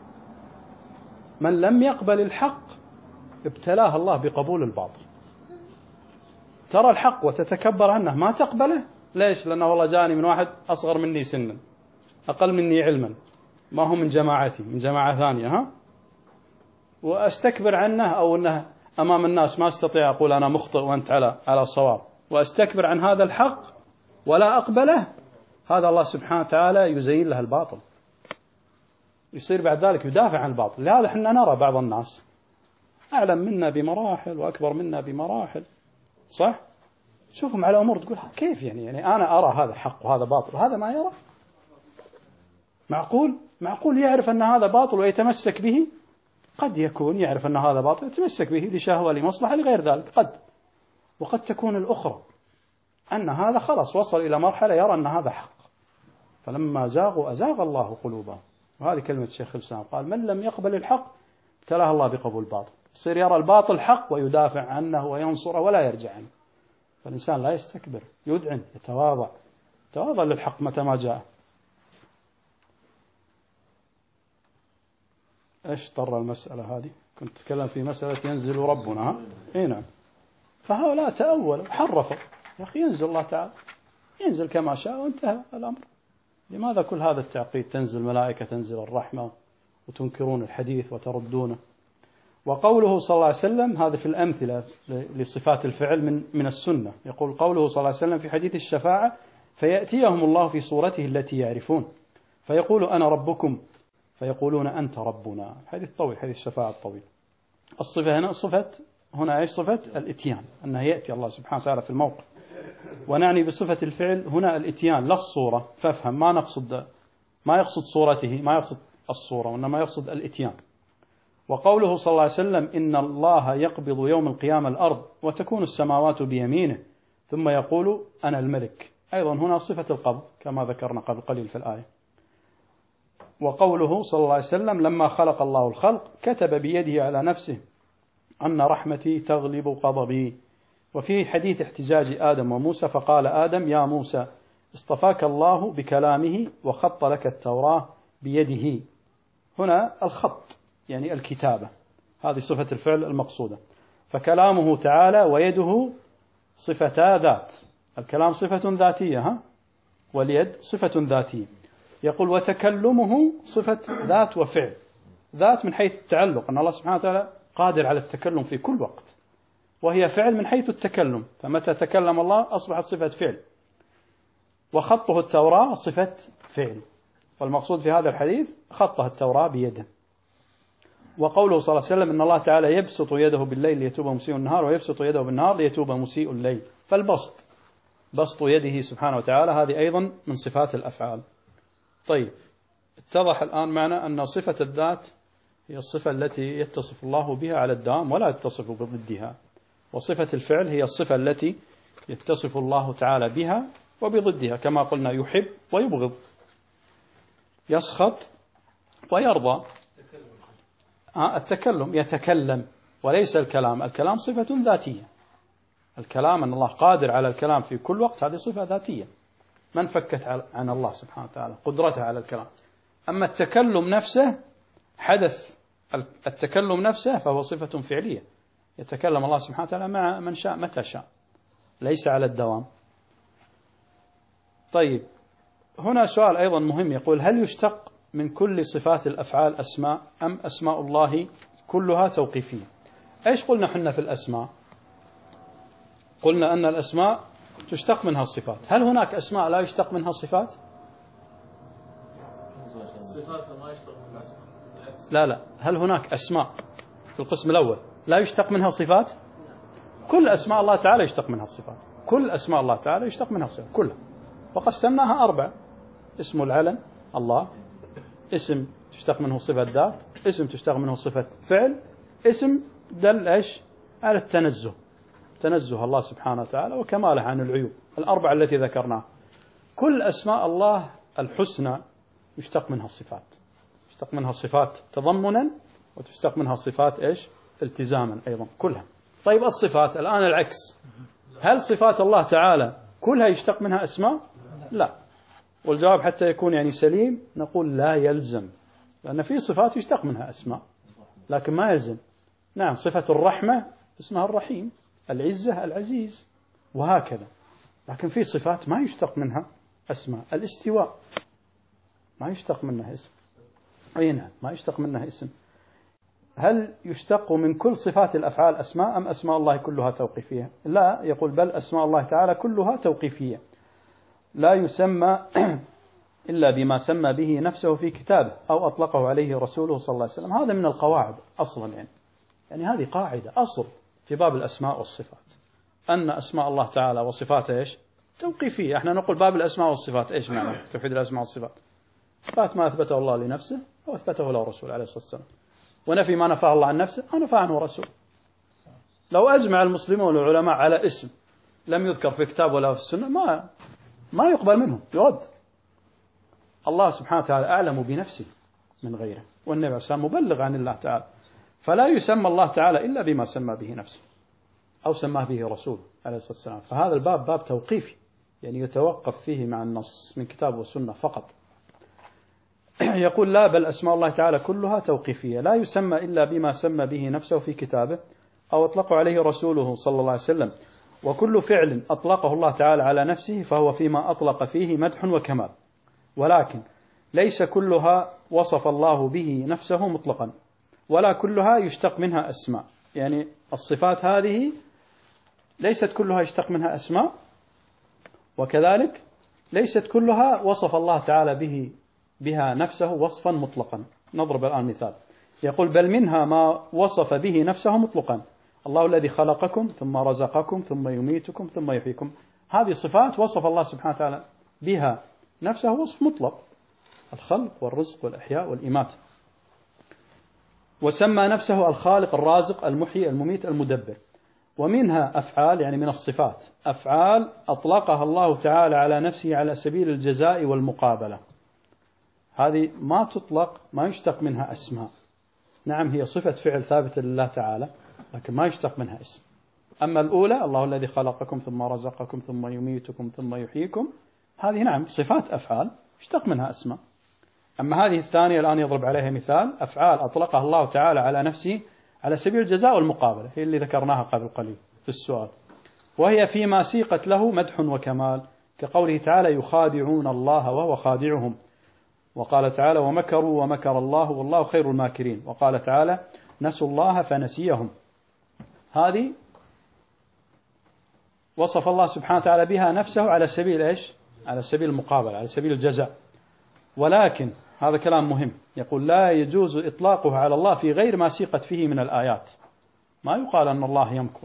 من لم يقبل الحق ابتلاه الله بقبول الباطل. ترى الحق وتتكبر عنه ما تقبله. ليش؟ لأنه والله جاني من واحد أصغر مني سنا أقل مني علما، ما هو من جماعتي، من جماعة ثانية، وأستكبر عنه، أو أنه أمام الناس ما استطيع أقول أنا مخطئ وأنت على صواب، وأستكبر عن هذا الحق ولا أقبله. هذا الله سبحانه وتعالى يزين له الباطل، يصير بعد ذلك يدافع عن الباطل. لهذا احنا نرى بعض الناس أعلم منا بمراحل وأكبر منا بمراحل، صح؟ تشوفهم على أمور تقول كيف يعني أنا أرى هذا حق وهذا باطل وهذا ما يرى. معقول يعرف أن هذا باطل ويتمسك به؟ قد يكون يعرف أن هذا باطل يتمسك به لشهوة لمصلحة لغير ذلك، وقد تكون الأخرى أن هذا خلاص وصل إلى مرحلة يرى أن هذا حق. فلما زاغوا أزاغ الله قلوبهم. وهذه كلمة الشيخ الإسلام قال من لم يقبل الحق ابتلاه الله بقبول الباطل. يصير يرى الباطل حق ويدافع عنه وينصره ولا يرجع عنه. فالإنسان لا يستكبر، يذعن، يتواضع للحق متى ما جاء. إيش طر المسألة هذه؟ كنت أتكلم في مسألة ينزل ربنا. نعم. فهؤلاء تأولوا وحرفوا. يا أخي ينزل الله تعالى، ينزل كما شاء وانتهى الأمر. لماذا كل هذا التعقيد؟ تنزل ملائكة، تنزل الرحمة، وتنكرون الحديث وتردونه. وقوله صلى الله عليه وسلم هذا في الأمثلة لصفات الفعل من السنة. يقول قوله صلى الله عليه وسلم في حديث الشفاعة فيأتيهم الله في صورته التي يعرفون فيقول أنا ربكم فيقولون أنت ربنا. حديث طويل، حديث الشفاعة الطويل. الصفة هنا صفة الإتيان، أنه يأتي الله سبحانه وتعالى في الموقف. ونعني بصفة الفعل هنا الإتيان لا الصورة. فافهم، ما يقصد صورته، ما يقصد الصورة، وإنما يقصد الإتيان. وقوله صلى الله عليه وسلم إن الله يقبض يوم القيامة الأرض وتكون السماوات بيمينه ثم يقول أنا الملك. أيضا هنا صفة القبض كما ذكرنا قبل قليل في الآية. وقوله صلى الله عليه وسلم لما خلق الله الخلق كتب بيده على نفسه أن رحمتي تغلب غضبي. وفي حديث احتجاج آدم وموسى فقال آدم يا موسى اصطفاك الله بكلامه وخط لك التوراة بيده. هنا الخط يعني الكتابة، هذه صفة الفعل المقصودة. فكلامه تعالى ويده صفتا ذات، الكلام صفة ذاتية واليد صفة ذاتية. يقول وتكلمه صفة ذات وفعل. ذات من حيث التعلق أن الله سبحانه وتعالى قادر على التكلم في كل وقت، وهي فعل من حيث التكلم، فمتى تكلم الله أصبحت صفة فعل. وخطه التوراة صفة فعل، والمقصود في هذا الحديث خطه التوراة بيده. وقوله صلى الله عليه وسلم إن الله تعالى يبسط يده بالليل ليتوب مسيء النهار، ويبسط يده بالنهار ليتوب مسيء الليل. فالبسط، بسط يده سبحانه وتعالى، هذه أيضا من صفات الأفعال. طيب، اتضح الآن معنا أن صفة الذات هي الصفة التي يتصف الله بها على الدوام ولا يتصف بضدها، وصفة الفعل هي الصفة التي يتصف الله تعالى بها وبضدها، كما قلنا يحب ويبغض، يسخط ويرضى. التكلم يتكلم وليس الكلام، الكلام صفة ذاتية. الكلام أن الله قادر على الكلام في كل وقت، هذه صفة ذاتية من فكت عن الله سبحانه وتعالى قدرته على الكلام. أما التكلم نفسه، حدث التكلم نفسه فهو صفة فعلية، يتكلم الله سبحانه وتعالى مع من شاء متى شاء، ليس على الدوام. طيب، هنا سؤال أيضا مهم، يقول هل يشتق من كل صفات الأفعال أسماء أم أسماء الله كلها توقيفية؟ إيش قلنا حنا في الأسماء؟ قلنا أن الأسماء تشتق منها الصفات. هل هناك أسماء لا يشتق منها صفات؟ لا، هل هناك أسماء في القسم الأول لا يشتق منها صفات؟ كل أسماء الله تعالى يشتق منها الصفات، كل أسماء الله تعالى يشتق منها الصفات كلها. وقسمناها 4: اسم العلم الله، اسم تشتق منه صفة ذات، اسم تشتق منه صفة فعل، اسم دل إيش على التنزه، تنزه الله سبحانه وتعالى وكماله عن العيوب، 4 التي ذكرناها. كل أسماء الله الحسنى يشتق منها الصفات، يشتق منها صفات تضمنا، وتشتق منها صفات إيش التزاما أيضا كلها. طيب، الصفات الآن العكس، هل صفات الله تعالى كلها يشتق منها أسماء؟ لا. والجواب حتى يكون يعني سليم نقول لا يلزم، لأن في صفات يشتق منها أسماء لكن ما يلزم. نعم، صفة الرحمة اسمها الرحيم، العزة العزيز، وهكذا. لكن في صفات ما يشتق منها أسماء. الاستواء ما يشتق منها اسم، أي نعم ما يشتق منها اسم. هل يشتق من كل صفات الأفعال أسماء أم أسماء الله كلها توقيفية؟ لا، يقول بل أسماء الله تعالى كلها توقيفية، لا يسمى إلا بما سمى به نفسه في كتابه أو أطلقه عليه رسوله صلى الله عليه وسلم. هذا من القواعد أصلا، يعني هذه قاعدة أصل في باب الأسماء والصفات، أن أسماء الله تعالى وصفاته إيش توقيفية. احنا نقول باب الأسماء والصفات إيش معنى توحيد الأسماء والصفات؟ إثبات ما أثبته الله لنفسه وأثبته له رسول عليه الصلاة والسلام، ونفي ما نفاه الله عن نفسه ونفى عنه رسول. لو أجمع المسلمون والعلماء على اسم لم يذكر في كتاب ولا في السنة ما يقبل منهم، يرد. الله سبحانه وتعالى أعلم بنفسه من غيره، والنبي عليه الصلاة والسلام مبلغ عن الله تعالى، فلا يسمى الله تعالى إلا بما سمى به نفسه أو سماه به رسول عليه الصلاة والسلام. فهذا الباب باب توقيفي، يعني يتوقف فيه مع النص من كتاب والسنة فقط. يقول لا، بل أسماء الله تعالى كلها توقيفية، لا يسمى إلا بما سمى به نفسه في كتابه أو أطلق عليه رسوله صلى الله عليه وسلم. وكل فعل أطلقه الله تعالى على نفسه فهو فيما أطلق فيه مدح وكمال، ولكن ليس كلها وصف الله به نفسه مطلقا، ولا كلها يشتق منها أسماء. يعني الصفات هذه ليست كلها يشتق منها أسماء، وكذلك ليست كلها وصف الله تعالى بها نفسه وصفا مطلقا. نضرب الآن مثال، يقول بل منها ما وصف به نفسه مطلقا، الله الذي خلقكم ثم رزقكم ثم يميتكم ثم يحييكم. هذه صفات وصف الله سبحانه وتعالى بها نفسه وصف مطلق، الخلق والرزق والإحياء والإماتة. وسمى نفسه الخالق الرازق المحيي المميت المدبر. ومنها أفعال، يعني من الصفات أفعال أطلقها الله تعالى على نفسه على سبيل الجزاء والمقابلة، هذه ما تطلق، ما يشتق منها أسماء. نعم، هي صفة فعل ثابتة لله تعالى لكن ما يشتق منها اسم. أما الأولى الله الذي خلقكم ثم رزقكم ثم يميتكم ثم يحييكم، هذه نعم صفات أفعال يشتق منها أسماء. أما هذه الثانية الآن يضرب عليها مثال أفعال أطلقها الله تعالى على نفسه على سبيل الجزاء والمقابلة، هي اللي ذكرناها قبل قليل في السؤال، وهي فيما سيقت له مدح وكمال، كقوله تعالى يخادعون الله وهو خادعهم، وقال تعالى ومكروا ومكر الله والله خير الماكرين، وقال تعالى نسوا الله فنسيهم. هذه وصف الله سبحانه وتعالى بها نفسه على سبيل إيش؟ على سبيل المقابلة، على سبيل الجزاء. ولكن هذا كلام مهم، يقول لا يجوز إطلاقه على الله في غير ما سيقت فيه من الآيات. ما يقال أن الله يمكر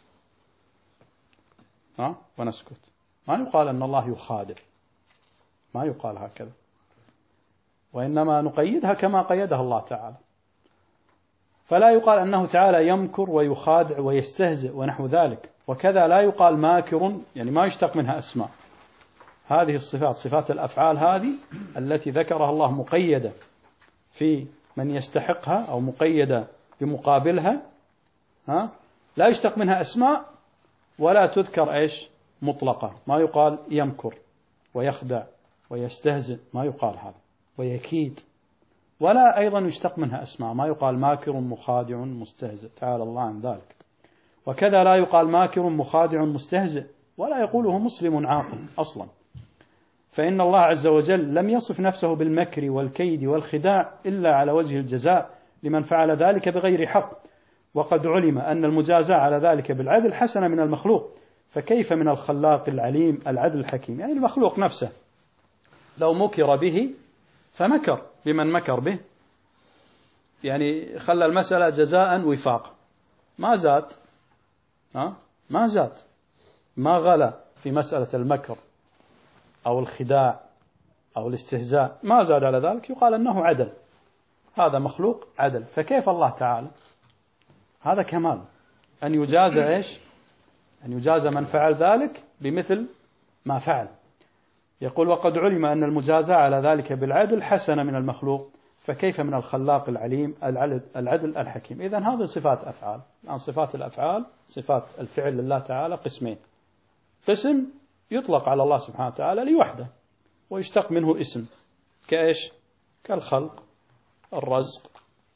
ونسكت، ما يقال أن الله يخادع، ما يقال هكذا، وإنما نقيدها كما قيدها الله تعالى. فلا يقال أنه تعالى يمكر ويخادع ويستهزئ ونحو ذلك، وكذا لا يقال ماكر، يعني ما يشتق منها أسماء. هذه الصفات صفات الأفعال هذه التي ذكرها الله مقيدة في من يستحقها أو مقيدة بمقابلها، لا يشتق منها أسماء ولا تذكر إيش مطلقة. ما يقال يمكر ويخدع ويستهزئ، ما يقال هذا، ويكيد، ولا أيضا يشتق منها أسماء، ما يقال ماكر مخادع مستهزئ، تعالى الله عن ذلك. وكذا لا يقال ماكر مخادع مستهزئ، ولا يقوله مسلم عاقل أصلا، فإن الله عز وجل لم يصف نفسه بالمكر والكيد والخداع إلا على وجه الجزاء لمن فعل ذلك بغير حق، وقد علم أن المجازاة على ذلك بالعدل حسنة من المخلوق، فكيف من الخلاق العليم العدل الحكيم. يعني المخلوق نفسه لو مكر به فمكر بمن مكر به، يعني خلى المسألة جزاء وفاق، ما زاد، ما زاد، ما غلا في مسألة المكر أو الخداع أو الاستهزاء، ما زاد على ذلك، يقال أنه عدل، هذا مخلوق عدل. فكيف الله تعالى؟ هذا كمال أن يجاز إيش؟ أن يجاز من فعل ذلك بمثل ما فعل. يقول وقد علم أن المجازاة على ذلك بالعدل حسنة من المخلوق، فكيف من الخلاق العليم العدل الحكيم. إذن هذه صفات أفعال. الآن صفات الأفعال صفات الفعل لله تعالى قسمين، قسم يطلق على الله سبحانه وتعالى لوحده ويشتق منه اسم، كإيش؟ كالخلق، الرزق،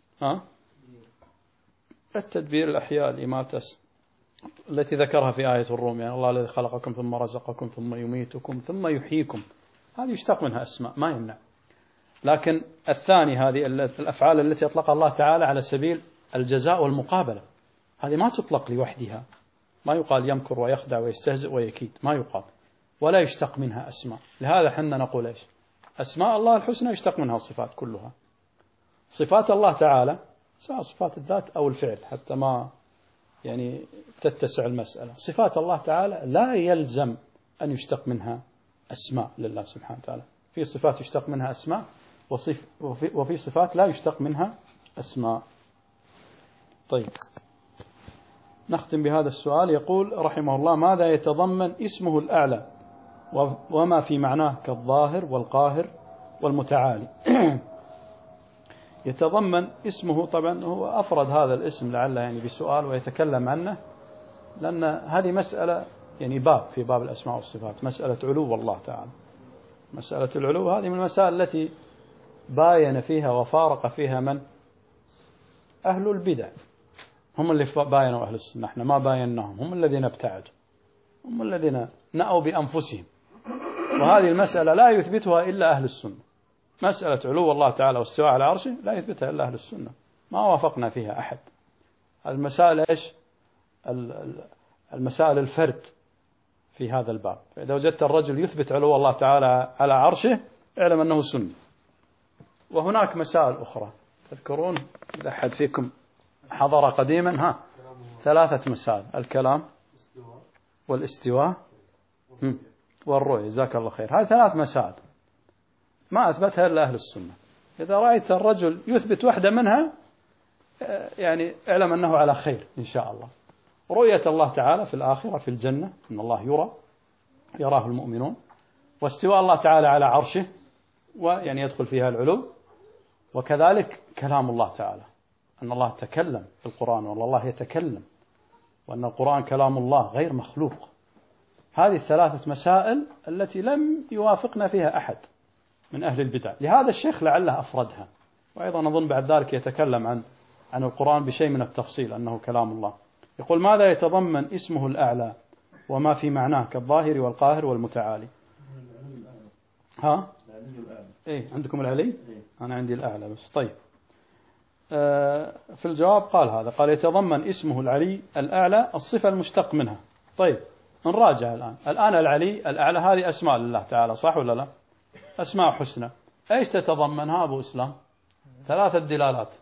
التدبير، الأحياء، الإماتة التي ذكرها في آية الروم، يعني الله الذي خلقكم ثم رزقكم ثم يميتكم ثم يحييكم، هذه يشتق منها أسماء ما يمنع. لكن الثاني هذه الأفعال التي أطلقها الله تعالى على سبيل الجزاء والمقابلة، هذه ما تطلق لوحدها، ما يقال يمكر ويخدع ويستهزئ ويكيد، ما يقال، ولا يشتق منها أسماء. لهذا حنا نقول إيش؟ أسماء الله الحسنى يشتق منها الصفات كلها. صفات الله تعالى سواء صفات الذات أو الفعل، حتى ما يعني تتسع المسألة، صفات الله تعالى لا يلزم أن يشتق منها أسماء لله سبحانه وتعالى. في صفات يشتق منها أسماء وفي صفات لا يشتق منها أسماء. طيب نختم بهذا السؤال. يقول رحمه الله ماذا يتضمن اسمه الأعلى وما في معناه كالظاهر والقاهر والمتعالي؟ يتضمن اسمه، طبعا هو أفرد هذا الاسم لعله يعني بسؤال ويتكلم عنه، لأن هذه مسألة يعني باب في باب الأسماء والصفات، مسألة علو الله تعالى. مسألة العلو هذه من المسائل التي باين فيها وفارق فيها من؟ أهل البدع، هم اللي باينوا أهل السنة، احنا ما بايناهم، هم الذين ابتعدوا، هم الذين نأوا بأنفسهم. وهذه المسألة لا يثبتها إلا أهل السنة، مسألة علو الله تعالى واستواء على عرشه لا يثبتها إلا أهل السنة، ما وافقنا فيها أحد. المسائل إيش؟ المسائل الفرد في هذا الباب. فإذا وجدت الرجل يثبت علو الله تعالى على عرشه اعلم أنه سني. وهناك مسائل أخرى تذكرون إذا أحد فيكم حضر قديما 3 مسائل: الكلام والاستواء والرؤية، جزاك الله خير. هذه 3 مسائل ما أثبتها إلا أهل السنة. إذا رأيت الرجل يثبت واحدة منها يعني اعلم أنه على خير إن شاء الله. رؤية الله تعالى في الآخرة في الجنة، إن الله يرى، يراه المؤمنون. واستواء الله تعالى على عرشه، ويعني يدخل فيها العلو. وكذلك كلام الله تعالى، أن الله تكلم في القرآن، وأن الله يتكلم، وأن القرآن كلام الله غير مخلوق. هذه الثلاثة مسائل التي لم يوافقنا فيها أحد من أهل البدع، لهذا الشيخ لعله أفردها. وأيضا أظن بعد ذلك يتكلم عن القرآن بشيء من التفصيل أنه كلام الله. يقول: ماذا يتضمن اسمه الأعلى وما في معناه كالظاهر والقاهر والمتعالي؟ ها؟ إيه عندكم العلي؟ أنا عندي الأعلى بس. طيب في الجواب قال هذا، قال: يتضمن اسمه العلي الأعلى الصفة المشتق منها. طيب نراجع الآن العلي الأعلى هذه أسماء لله تعالى، صح ولا لا؟ أسماء حسنى. إيش تتضمنها أبو إسلام؟ 3 دلالات.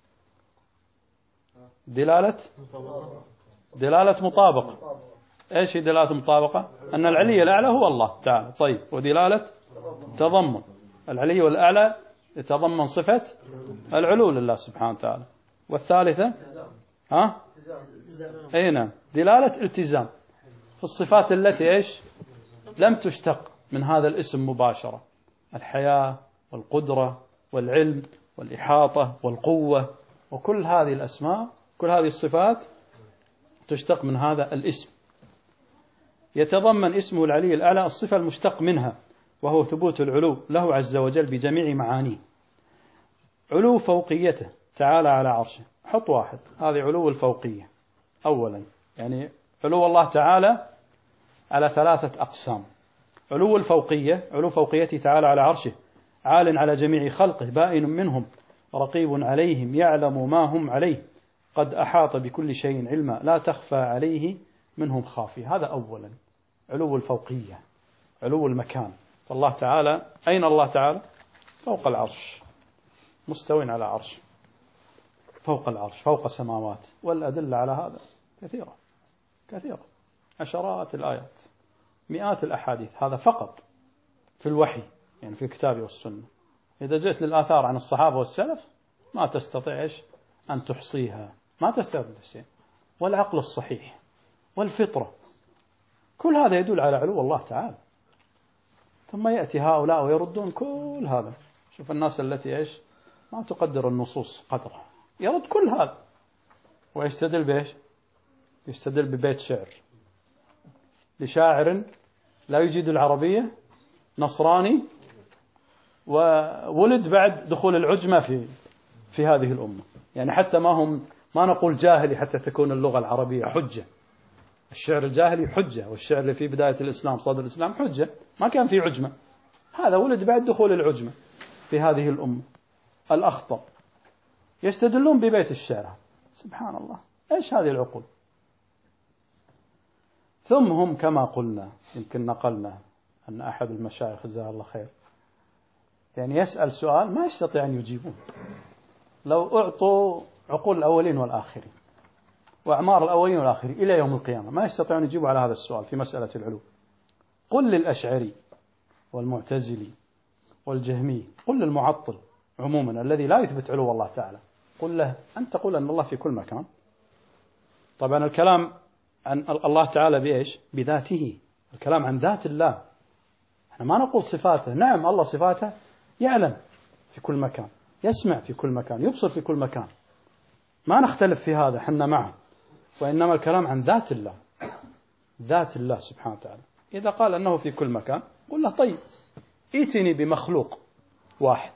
دلالة مطابقة. إيش هي دلالة مطابقة؟ أن العلي الأعلى هو الله تعالى. طيب ودلالة تضمن العلي والأعلى يتضمن صفة العلو لله سبحانه وتعالى. والثالثة ها؟ أي نعم، دلالة التزام في الصفات التي إيش؟ لم تشتق من هذا الاسم مباشرة: الحياة والقدرة والعلم والإحاطة والقوة، وكل هذه الأسماء كل هذه الصفات تشتق من هذا الاسم. يتضمن اسمه العلي الأعلى الصفة المشتق منها، وهو ثبوت العلو له عز وجل بجميع معانيه. علو فوقيته تعالى على عرشه. حط واحد، هذه علو الفوقية أولا، يعني علو الله تعالى على 3 أقسام. علو الفوقية، علو فوقيته تعالى على عرشه، عال على جميع خلقه، بائن منهم، رقيب عليهم، يعلم ما هم عليه، قد أحاط بكل شيء علما، لا تخفى عليه منهم خافية. هذا أولا علو الفوقية، علو المكان. فالله تعالى أين الله تعالى؟ فوق العرش، مستوٍ على عرش، فوق العرش، فوق سماوات. والأدلة على هذا كثيرة، عشرات الآيات، مئات الأحاديث. هذا فقط في الوحي، يعني في الكتاب والسنة. إذا جئت للآثار عن الصحابة والسلف ما تستطيع أن تحصيها، ما تستطيع تحصيها. والعقل الصحيح والفطرة، كل هذا يدل على علو الله تعالى. ثم يأتي هؤلاء ويردون كل هذا. شوف الناس التي ما تقدر النصوص قدرها، يرد كل هذا ويستدل بإيش؟ يستدل ببيت شعر لشاعر لا يجيد العربية، نصراني، وولد بعد دخول العجمة في هذه الأمة. يعني حتى ما نقول جاهلي حتى تكون اللغة العربية حجة. الشعر الجاهلي حجة، والشعر اللي في بداية الإسلام صدر الإسلام حجة، ما كان في عجمة. هذا ولد بعد دخول العجمة في هذه الأمة. الأخطر يستدلون ببيت الشعر. سبحان الله، إيش هذه العقول؟ ثم هم كما قلنا، يمكن نقلنا أن أحد المشايخ جزاه الله خير يعني يسأل سؤال ما يستطيع أن يجيبون. لو أعطوا عقول الأولين والآخرين وأعمار الأولين والآخرين إلى يوم القيامة ما يستطيعون أن يجيبوا على هذا السؤال في مسألة العلو. قل للأشعري والمعتزلي والجهمي، قل للمعطل عموما الذي لا يثبت علو الله تعالى، قل له أنت تقول أن الله في كل مكان. طبعا الكلام عن الله تعالى بإيش؟ بذاته، الكلام عن ذات الله. احنا ما نقول صفاته. نعم الله صفاته يعلم في كل مكان، يسمع في كل مكان، يبصر في كل مكان، ما نختلف في هذا حنا معه. وإنما الكلام عن ذات الله، ذات الله سبحانه وتعالى. إذا قال أنه في كل مكان قل له طيب ائتني بمخلوق واحد،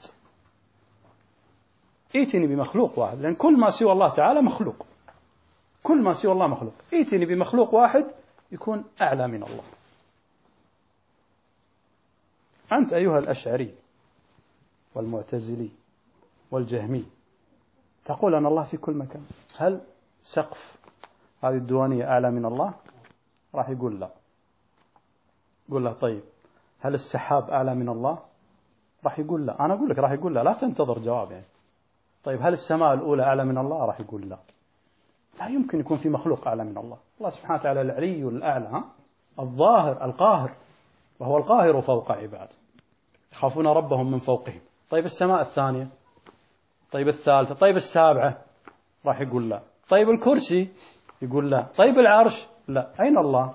ائتني بمخلوق واحد، لأن كل ما سوى الله تعالى مخلوق، كل ما سوى الله مخلوق. ائتني بمخلوق واحد يكون أعلى من الله. أنت أيها الأشعري والمعتزلي والجهمي تقول أن الله في كل مكان، هل سقف هذه الديوانية أعلى من الله؟ راح يقول لا. قل له طيب هل السحاب أعلى من الله؟ راح يقول لا. أنا أقول لك راح يقول لا، لا تنتظر جواب يعني. طيب هل السماء الأولى أعلى من الله؟ راح يقول لا. لا يمكن يكون في مخلوق أعلى من الله. الله سبحانه وتعالى العلي الأعلى، الظاهر القاهر، وهو القاهر فوق عباده، يخافون ربهم من فوقهم. طيب السماء الثانية، طيب الثالثة، طيب السابعة؟ راح يقول لا. طيب الكرسي؟ يقول لا. طيب العرش؟ لا. أين الله؟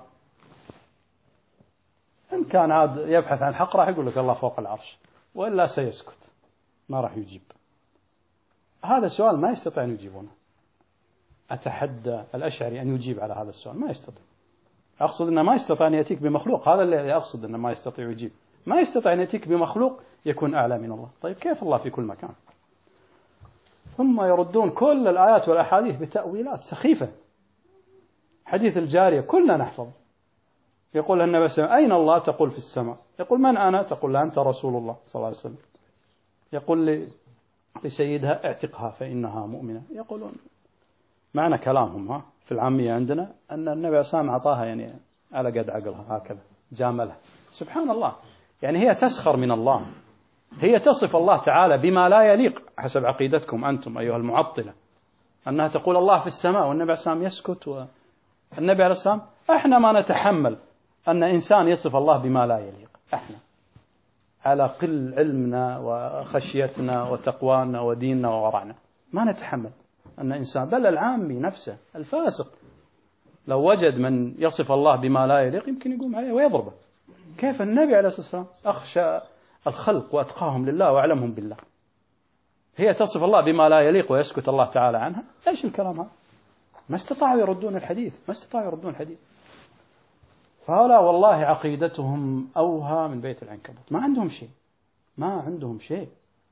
إن كان عاد يبحث عن حق راح يقول لك الله فوق العرش، وإلا سيسكت ما راح يجيب. هذا سؤال ما يستطيع أن يجيبونه. أتحدى الأشعري أن يجيب على هذا السؤال، ما يستطيع. أقصد أنه ما يستطيع أن يأتيك بمخلوق، هذا اللي أقصد أنه ما يستطيع يجيب، ما يستطيع أن يأتيك بمخلوق يكون أعلى من الله. طيب كيف الله في كل مكان؟ ثم يردون كل الآيات والأحاديث بتأويلات سخيفة. حديث الجارية كلنا نحفظ، يقول النبي صلى الله عليه وسلم أين الله؟ تقول في السماء. يقول من أنا؟ تقول لا أنت رسول الله صلى الله عليه وسلم. يقول لسيدها اعتقها فإنها مؤمنة. يقولون معنى كلامهم في العامية عندنا أن النبي صلى الله عليه وسلم أعطاها يعني على قد عقلها، هكذا جاملها. سبحان الله، يعني هي تسخر من الله، هي تصف الله تعالى بما لا يليق حسب عقيدتكم أنتم أيها المعطلة، أنها تقول الله في السماء والنبي عليه السلام يسكت. والنبي عليه السلام احنا ما نتحمل أن إنسان يصف الله بما لا يليق، احنا على قل علمنا وخشيتنا وتقوانا وديننا وورعنا ما نتحمل أن إنسان، بل العامي نفسه الفاسق لو وجد من يصف الله بما لا يليق يمكن يقوم عليه ويضربه. كيف النبي عليه الصلاة والسلام أخشى الخلق وأتقاهم لله وأعلمهم بالله، هي تصف الله بما لا يليق ويسكت الله تعالى عنها؟ إيش الكلام هذا؟ ما استطاعوا يردون الحديث، ما استطاعوا يردون الحديث. فهؤلاء والله عقيدتهم أوهى من بيت العنكبوت، ما عندهم شيء، ما عندهم شيء.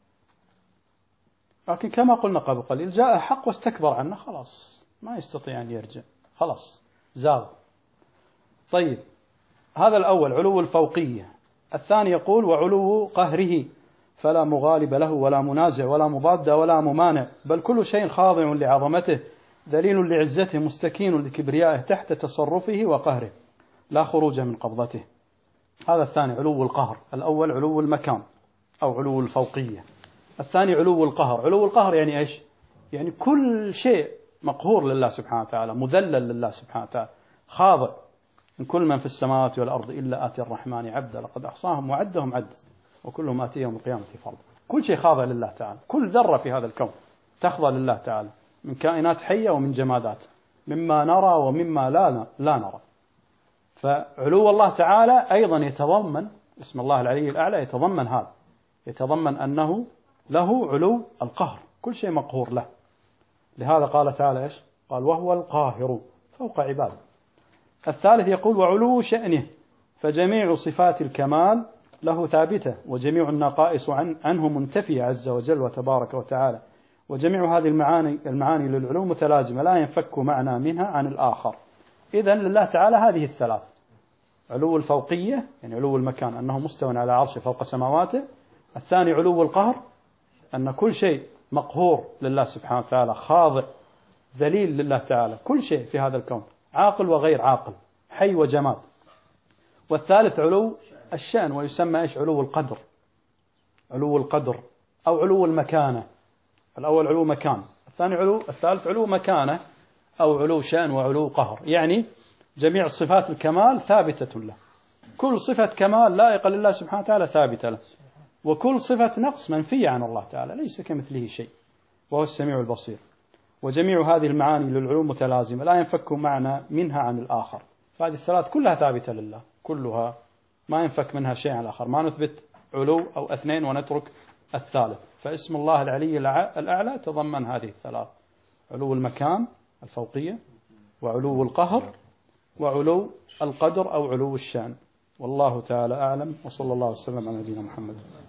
لكن كما قلنا قبل قليل جاء حق واستكبر عنه، خلاص ما يستطيع أن يرجع، خلاص زاغ. طيب هذا الأول علو الفوقية. الثاني يقول وعلو قهره فلا مغالب له ولا منازع ولا مضاد ولا ممانع، بل كل شيء خاضع لعظمته ذليل لعزته مستكين لكبريائه تحت تصرفه وقهره لا خروج من قبضته. هذا الثاني علو القهر. الأول علو المكان أو علو الفوقية، الثاني علو القهر. علو القهر يعني إيش؟ يعني كل شيء مقهور لله سبحانه وتعالى، مذلل لله سبحانه وتعالى، خاضع. من كل من في السماوات والأرض إلا آتي الرحمن عبدا لقد أحصاهم وعدهم عدا وكلهم آتيه يوم القيامة فردا. كل شيء خاضع لله تعالى، كل ذرة في هذا الكون تخضع لله تعالى، من كائنات حية ومن جمادات، مما نرى ومما لا نرى. فعلو الله تعالى أيضا يتضمن اسم الله العلي الأعلى، يتضمن هذا، يتضمن أنه له علو القهر، كل شيء مقهور له. لهذا قال تعالى إيش؟ قال وهو القاهر فوق عباده. الثالث يقول وعلو شأنه فجميع صفات الكمال له ثابتة وجميع النقائص عنه منتفية عز وجل وتبارك وتعالى، وجميع هذه المعاني للعلو متلازمة لا ينفك معنى منها عن الآخر. إذن لله تعالى هذه الثلاث: علو الفوقية يعني علو المكان أنه مستوى على عرشه فوق سماواته، الثاني علو القهر أن كل شيء مقهور لله سبحانه وتعالى، خاضع ذليل لله تعالى، كل شيء في هذا الكون عاقل وغير عاقل، حي وجماد. والثالث علو الشأن ويسمى إيش؟ علو القدر، علو القدر أو علو المكانة. الأول علو مكان، الثالث علو مكانة أو علو شأن وعلو قهر، يعني جميع صفات الكمال ثابتة له، كل صفة كمال لائقة لله سبحانه وتعالى ثابتة له، وكل صفة نقص منفية عن الله تعالى، ليس كمثله شيء وهو السميع البصير. وجميع هذه المعاني للعلو متلازمة لا ينفك معنى منها عن الآخر. فهذه الثلاث كلها ثابتة لله، كلها ما ينفك منها شيء عن الآخر، ما نثبت علو أو اثنين ونترك الثالث. فاسم الله العلي الأعلى تضمن هذه الثلاث: علو المكان الفوقية، وعلو القهر، وعلو القدر أو علو الشأن. والله تعالى أعلم، وصلى الله وسلم على نبينا محمد.